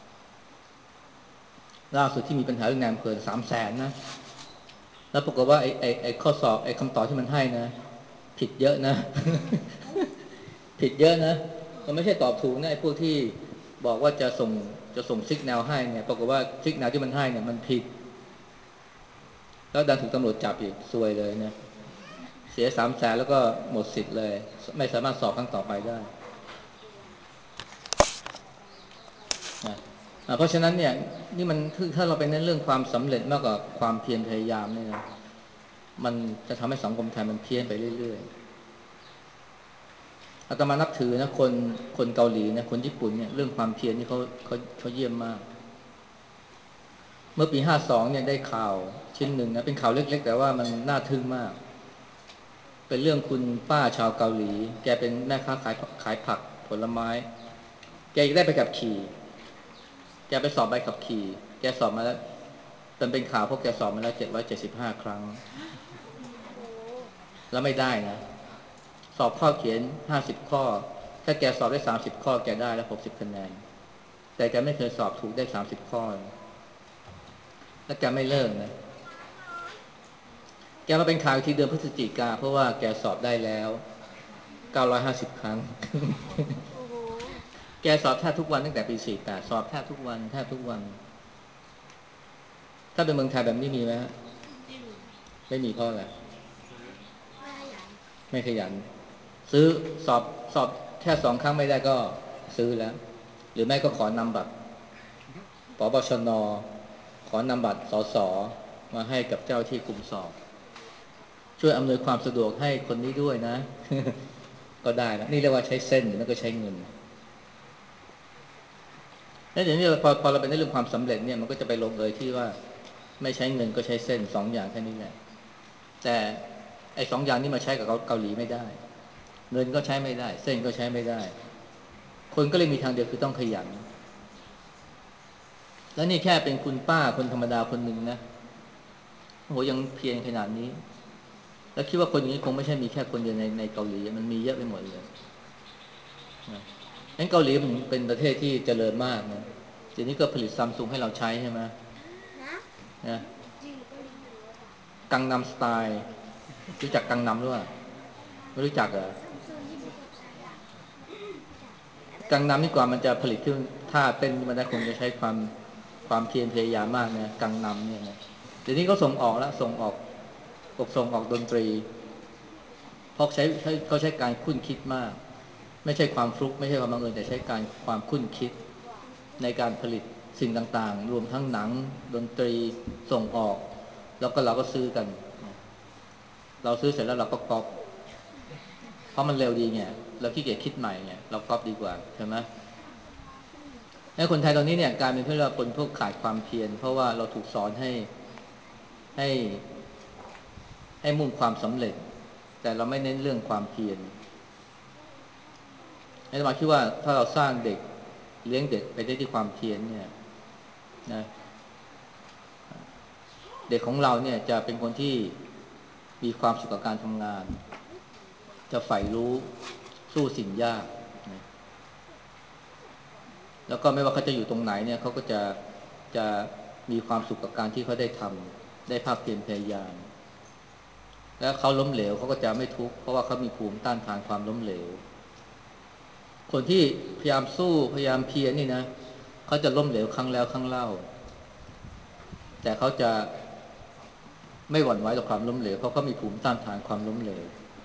ล่าสุดที่มีปัญหาเรื่องนายอำเภอ300,000นะแล้วปรากฏว่าไอ้ข้อสอบไอ้คำตอบที่มันให้นะผิดเยอะนะ ผิดเยอะนะมันไม่ใช่ตอบถูกนะไอ้พวกที่บอกว่าจะส่งซิกแนวให้เนี่ยปรากฏว่าซิกแนวที่มันให้เนี่ยมันผิดแล้วดันถูกตำรวจจับอีกซวยเลยนะเสีย300,000แล้วก็หมดสิทธิ์เลยไม่สามารถสอบครั้งต่อไปได้นะเพราะฉะนั้นเนี่ยนี่มันถ้าเราไปเน้นเรื่องความสำเร็จมากกว่าความเพียรพยายามเนี่ยนะมันจะทำให้สังคมไทยมันเพี้ยนไปเรื่อยๆอาตมานับถือนะคนเกาหลีนะคนญี่ปุ่นเนี่ยเรื่องความเพียรนี่เขาเยี่ยมมากเมื่อปี52เนี่ยได้ข่าวชิ้นหนึ่งนะเป็นข่าวเล็กๆแต่ว่ามันน่าทึ่งมากเป็นเรื่องคุณป้าชาวเกาหลีแกเป็นแม่ค้าขายผักผลไม้แกได้ไปขับขี่แกไปสอบใบขับขี่แกสอบมาแล้วเป็นข่าวเพราะแกสอบมาแล้ว775 ครั้งแล้วไม่ได้นะสอบข้อเขียน50 ข้อถ้าแกสอบได้30 ข้อแกได้แล้ว60 คะแนนแต่แกไม่เคยสอบถูกได้30 ข้อแล้วแกไม่เลิกนะแกมาเป็นข่าวทีเดือนพฤศจิกาเพราะว่าแกสอบได้แล้ว950 ครั้ง แกสอบแทบทุกวันตั้งแต่ปี48สอบแทบทุกวันแทบทุกวันถ้าเป็นเมืองไทยแบบนี้มีไหมฮะไม่มีเพราะอะไรไม่ขยันซื้อสอบแค่2 ครั้งไม่ได้ก็ซื้อแล้วหรือไม่ก็ขอนำบัตรปปชนขอนำบัตรสสมาให้กับเจ้าที่คุมสอบช่วยอำนวยความสะดวกให้คนนี้ด้วยนะ ก็ได้แล้วนี่เรียกว่าใช้เส้นหรือไม่ก็ใช้เงินแล้วอย่างนี้พอเราเป็นในเรื่องความสำเร็จเนี่ยมันก็จะไปลงเอยที่ว่าไม่ใช้เงินก็ใช้เส้น2 อย่างแค่นี้แหละแต่ไอ้2 อย่างนี้มาใช้กับเกาหลีไม่ได้เงินก็ใช้ไม่ได้เส้นก็ใช้ไม่ได้คนก็เลยมีทางเดียวคือต้องขยันแล้วนี่แค่เป็นคุณป้าคนธรรมดาคนหนึ่งนะโอ้โหยังเพียรขนาดนี้แล้วคิดว่าคนอย่างนี้คงไม่ใช่มีแค่คนเดียวในเกาหลีมันมีเยอะไปหมดเลยนะงั้นเกาหลีมันเป็นประเทศที่เจริญมากนะทีนี้ก็ผลิตซัมซุงให้เราใช้ใช่ไหมนะกังนัมสไตล์รู้จักกังนัมหรือเปล่าไม่รู้จักเหรอกังนัมนี่กว่ามันจะผลิตขึ้นถ้าเต้นมันได้คงจะใช้ความเพียรพยายามมากนะกังนัมเนี่ยนะเดี๋ยวนี้ก็ส่งออกแล้วส่งออกดนตรีเพราะเขาใช้การคุ้นคิดมากไม่ใช่ความฟลุกไม่ใช่ความบังเอิญแต่ใช้ความคุ้นคิดในการผลิตสิ่งต่างๆรวมทั้งหนังดนตรีส่งออกแล้วก็เราก็ซื้อกันเราซื้อเสร็จแล้วเราก็ก๊อปเพราะมันเร็วดีไงเราขี้เกียจคิดใหม่ไงเราก๊อปดีกว่าใช่ไหมไอ้คนไทยตอนนี้เนี่ยกลายเป็นเพื่อเราคนพวกขาดความเพียรเพราะว่าเราถูกสอนให้ให้มุ่งความสำเร็จแต่เราไม่เน้นเรื่องความเพียรไอ้มาคิดว่าถ้าเราสร้างเด็กเลี้ยงเด็กไปได้ที่ความเพียรเนี่ยนะเด็กของเราเนี่ยจะเป็นคนที่มีความสุขกับการทำงานจะใฝ่รู้สู้สิ่งยากนะแล้วก็ไม่ว่าเขาจะอยู่ตรงไหนเนี่ยเขาก็จะมีความสุขกับการที่เขาได้ทำได้ภาคเพียรพยายามแล้วเขาล้มเหลวเขาก็จะไม่ทุกข์เพราะว่าเขามีภูมิต้านทานความล้มเหลวคนที่พยายามสู้พยายามเพียรนี่นะเขาจะล้มเหลวครั้งแล้วครั้งเล่าแต่เขาจะไม่หวั่นไหวต่อความล้มเหลวเพราะเขามีภูมิต้านทานความล้มเหลว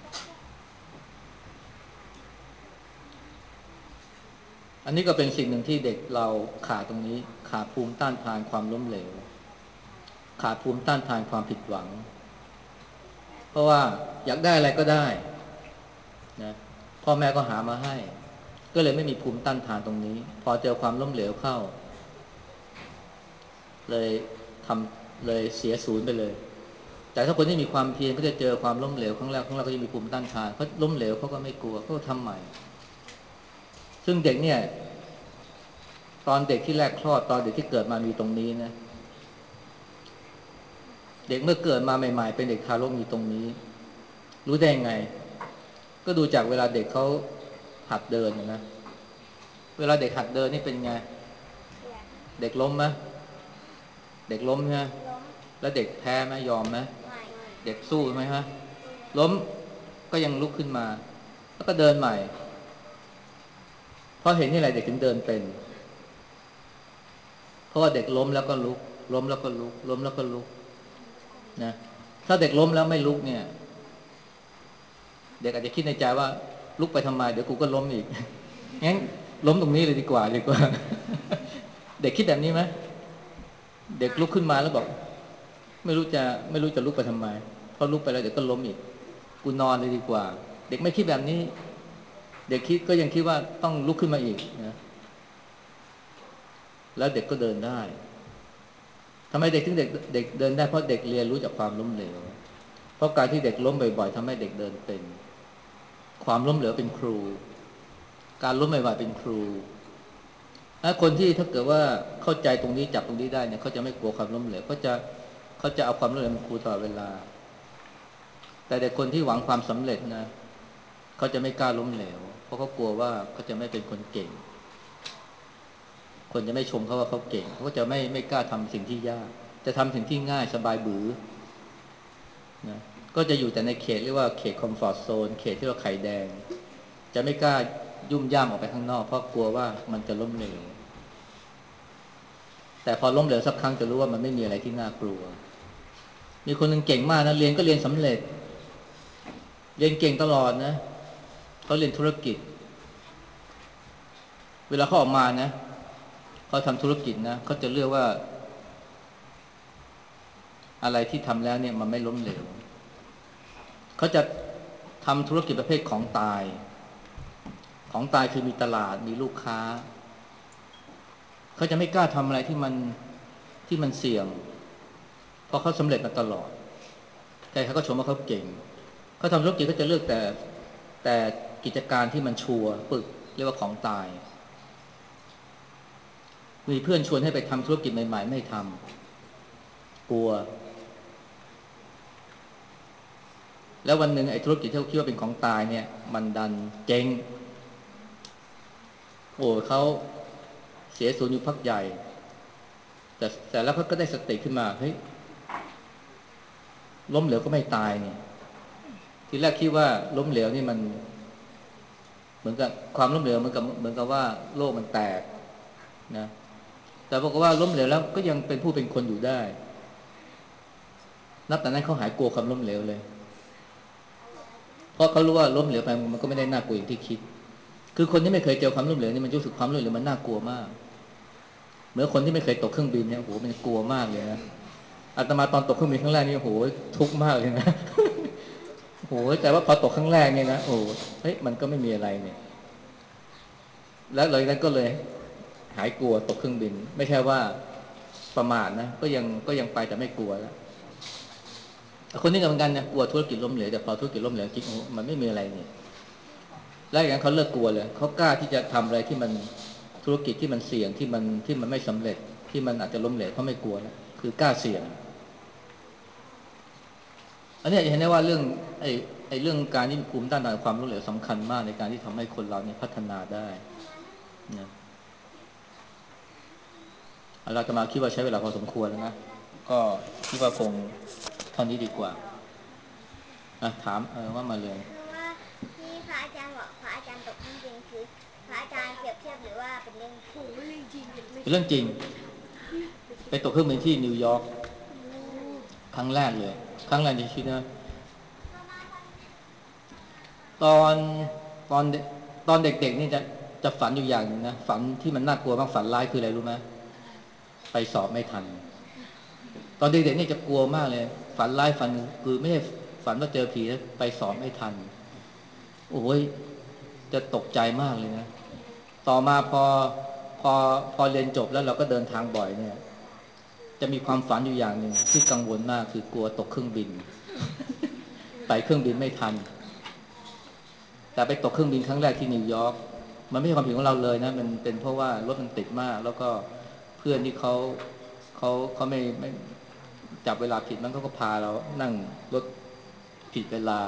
อันนี้ก็เป็นสิ่งหนึ่งที่เด็กเราขาดตรงนี้ขาดภูมิต้านทานความล้มเหลวขาดภูมิต้านทานความผิดหวังเพราะว่าอยากได้อะไรก็ได้นะพ่อแม่ก็หามาให้ก็เลยไม่มีภูมิต้านทานตรงนี้พอเจอความล้มเหลวเข้าเลยทเลยเสียศูนย์ไปเลยแต่ถ้าคนที่มีความเพียรก็จะเจอความล้มเหลวครั้งแรกก็จะมีภูมิต้านทานเขาล้มเหลวเขาก็ไม่กลัวเขาก็ทำใหม่ซึ่งเด็กเนี่ยตอนเด็กที่แรกคลอดตอนเด็กที่เกิดมามีตรงนี้นะเด็กเมื่อเกิดมาใหม่ๆเป็นเด็กทารกมีตรงนี้รู้ได้ยังไงก็ดูจากเวลาเด็กเขาหัดเดินนะเวลาเด็กหัดเดินนี่เป็นไงเด็กล้มไหมเด็กล้มใช่ไหมล้มแล้วเด็กแพ้ไหมยอมไหมไม่เด็กสู้ไหมฮะล้มก็ยังลุกขึ้นมาแล้วก็เดินใหม่เพราะเห็นนี่แหละเด็กถึงเดินเป็นเพราะว่าเด็กล้มแล้วก็ลุกล้มแล้วก็ลุกล้มแล้วก็ลุกนะถ้าเด็กล้มแล้วไม่ลุกเนี่ยเด็กอาจจะคิดในใจว่าลุกไปทำไมเดี๋ยวกูก็ล้มอีกงั้นล้มตรงนี้เลยดีกว่าเด็กคิดแบบนี้ไหมเด็กไม่ลุกขึ้นมาแล้วบอกไม่รู้จะลุกไปทำไมเพราะลุกไปแล้วเดี๋ยวก็ล้มอีกกูนอนเลยดีกว่าเด็กไม่คิดแบบนี้เด็กคิดก็ยังคิดว่าต้องลุกขึ้นมาอีกนะแล้วเด็กก็เดินได้ทำไมเด็กถึงเด็กเดินได้เพราะเด็กเรียนรู้จากความล้มเหลวเพราะการที่เด็กล้มบ่อยๆทำให้เด็กเดินเป็นความล้มเหลวเป็นครูการล้มบ่อยๆเป็นครูถ้าคนที่ถ้าเกิดว่าเข้าใจตรงนี้จับตรงนี้ได้เนี่ยเขาจะไม่กลัวความล้มเหลวเขาจะเอาความล้มเหลวเป็นครูตลอดเวลาแต่เด็กคนที่หวังความสำเร็จนะเขาจะไม่กล้าล้มเหลวเพราะเขากลัวว่าเขาจะไม่เป็นคนเก่งคนจะไม่ชมเขาว่าเขาเก่งเขาก็จะไม่กล้าทำสิ่งที่ยากจะทำสิ่งที่ง่ายสบายบือนะก็จะอยู่แต่ในเขตเรียกว่าเขตคอมฟอร์ตโซนเขตที่เราไข่แดงจะไม่กล้ายุ่มย่ามออกไปข้างนอกเพราะกลัวว่ามันจะล้มเหลวแต่พอล้มเหลวสักครั้งจะรู้ว่ามันไม่มีอะไรที่น่ากลัวมีคนหนึ่งเก่งมากนะเรียนก็เรียนสำเร็จเรียนเก่งตลอดนะเขาเรียนธุรกิจเวลาเขาออกมานะเขาทำธุรกิจนะเขาจะเลือกว่าอะไรที่ทำแล้วเนี่ยมันไม่ล้มเหลวเขาจะทำธุรกิจประเภทของตายของตายคือมีตลาดมีลูกค้าเขาจะไม่กล้าทำอะไรที่มันเสี่ยงเพราะเขาสำเร็จมาตลอดใครเขาก็ชมว่าเขาเก่งเขาทำธุรกิจก็จะเลือกแต่กิจการที่มันชัวร์ปึกเรียกว่าของตายมีเพื่อนชวนให้ไปทำธุรกิจใหม่ๆไม่ทำกลัวแล้ววันหนึ่งไอ้ธุรกิจที่เขาคิดว่าเป็นของตายเนี่ยมันดันเจ๊งโอ้เขาเสียศูนย์อยู่พักใหญ่แต่แล้วเขาก็ได้สติขึ้นมาเฮ้ยล้มเหลวก็ไม่ตายนี่ทีแรกคิดว่าล้มเหลวนี่มันเหมือนกับความล้มเหลวเหมือนกับว่าโลกมันแตกนะแต่บอกว่าล้มเหลวแล้วก็ยังเป็นผู้เป็นคนอยู่ได้นับแต่นั้นเขาหายกลัวความล้มเหลวเลยเพราะเขารู้ว่าล้มเหลวไปมันก็ไม่ได้น่ากลัวอย่างที่คิดคือคนที่ไม่เคยเจอความล้มเหลวนี่มันรู้สึกความล้มเหลวมันน่ากลัวมากเหมือนคนที่ไม่เคยตกเครื่องบินเนี่ยโอ้โหมันกลัวมากเลยนะอาตมาตอนตกเครื่องบินครั้งแรกนี่โอ้โหทุกข์มากเลยนะโอ้โหแต่ว่าพอตกครั้งแรกเนี่ยนะโอ้เฮ้ยมันก็ไม่มีอะไรเนี่ยแล้วเลยนั้นก็เลยหายกลัวตกเครื่องบินไม่ใช่ว่าประมาทนะก็ยังไปแต่ไม่กลัวแล้วคนนี้ก็เหมือนกันนะกลัวธุรกิจล้มเหลวแต่พอธุรกิจล้มเหลวคิดโอ้มันไม่มีอะไรนี่แล้วอย่างนั้นเขาเลิกกลัวเลยเขากล้าที่จะทำอะไรที่มันธุรกิจที่มันเสี่ยงที่มันไม่สำเร็จที่มันอาจจะล้มเหลวเขาไม่กลัวแล้วคือกล้าเสี่ยงอันนี้จะเห็นได้ว่าไอ้เรื่องการที่มีภูมิต้านทานความล้มเหลวสำคัญมากในการที่ทำให้คนเราเนี่ยพัฒนาได้นะเราจะมาคิดว่าใช้เวลาพอสมควรแล้วนะก็คิดว่าคงเท่านี้ดีกว่าถามว่ามาเลยคือว่าที่พระอาจารย์บอกพระอาจารย์ตกเครื่องบินคือพระอาจารย์เปรียบเทียบหรือว่าเป็นเรื่องจริงเป็นเรื่องจริงไปตกเครื่องบินที่นิวยอร์กครั้งแรกเลยครั้งแรกในชีวิตนะตอนตอนตอนเด็กๆนี่จะฝันอยู่อย่างนึงนะฝันที่มันน่ากลัวมากฝันร้ายคืออะไรรู้ไหมไปสอบไม่ทันตอนเด็กๆนี่จะกลัวมากเลยฝันร้ายฝันคือไม่ใช่ฝันว่าเจอผีแล้วไปสอบไม่ทันโอ้ยจะตกใจมากเลยนะต่อมาพอพอเรียนจบแล้วเราก็เดินทางบ่อยเนี่ยจะมีความฝันอยู่อย่างหนึ่งที่กังวลมากคือกลัวตกเครื่องบินไปเครื่องบินไม่ทันแต่ไปตกเครื่องบินครั้งแรกที่นิวยอร์กมันไม่ใช่ความผิดของเราเลยนะมันเป็นเพราะว่ารถมันติดมากแล้วก็เพื่อนที่เขาไม่จับเวลาผิดมันก็พาเรานั่งรถผิดเวลา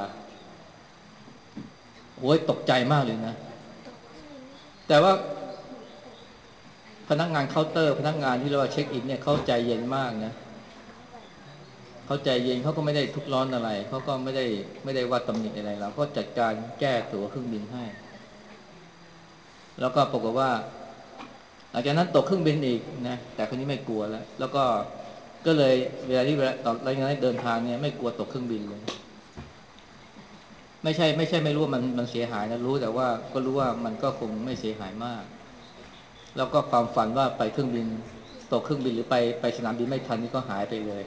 โอ้ยตกใจมากเลยนะแต่ว่าพนักงานเคาน์เตอร์พนักงานที่เราเช็คอินเนี่ยเขาใจเย็นมากนะเขาใจเย็นเขาก็ไม่ได้ทุกข์ร้อนอะไรเขาก็ไม่ได้ว่าตำหนิอะไรเราก็จัดการแก้ตั๋วเครื่องบินให้แล้วก็ปรากฏว่าหลังจากนั้นตกเครื่องบินอีกนะแต่คนนี้ไม่กลัวแล้วก็เลยเวลาตอนหลังจากนั้นเดินทางเนี่ยไม่กลัวตกเครื่องบินเลยไม่ใช่ไม่รู้ว่ามันเสียหายนะรู้แต่ว่าก็รู้ว่ามันก็คงไม่เสียหายมากแล้วก็ความฝันว่าไปเครื่องบินตกเครื่องบินหรือไปสนามบินไม่ทันนี่ก็หายไปเลย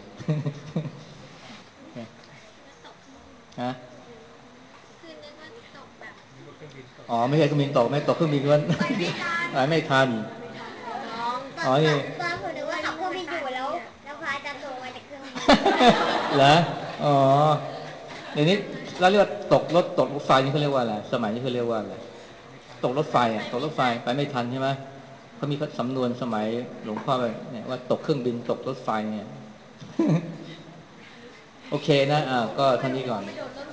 ฮะคือนึกว่าตกแบบอ๋อไม่ใช่เครื่องบินตกไม่ตกเครื่องบินว่าไปไม่ทันไปไม่ทันน้องตอนอ๋อนี่ตอนผมนึกว่าขับเครื่องบินอยู่แล้วพระอาจารย์ตกมาจากเครื่องบินเหรออ๋อเดี๋ยวนี้เราเรียกว่าตกรถไฟนี่เขาเรียกว่าอะไรสมัยนี้เขาเรียกว่าอะไรตกรถไฟอ่ะตกรถไฟไปไม่ทันใช่ไหมเขามีสำนวนสมัยหลวงพ่อเนี่ยว่าตกเครื่องบินตกรถไฟเนี่ยโอเคนะก็เท่านี้ก่อน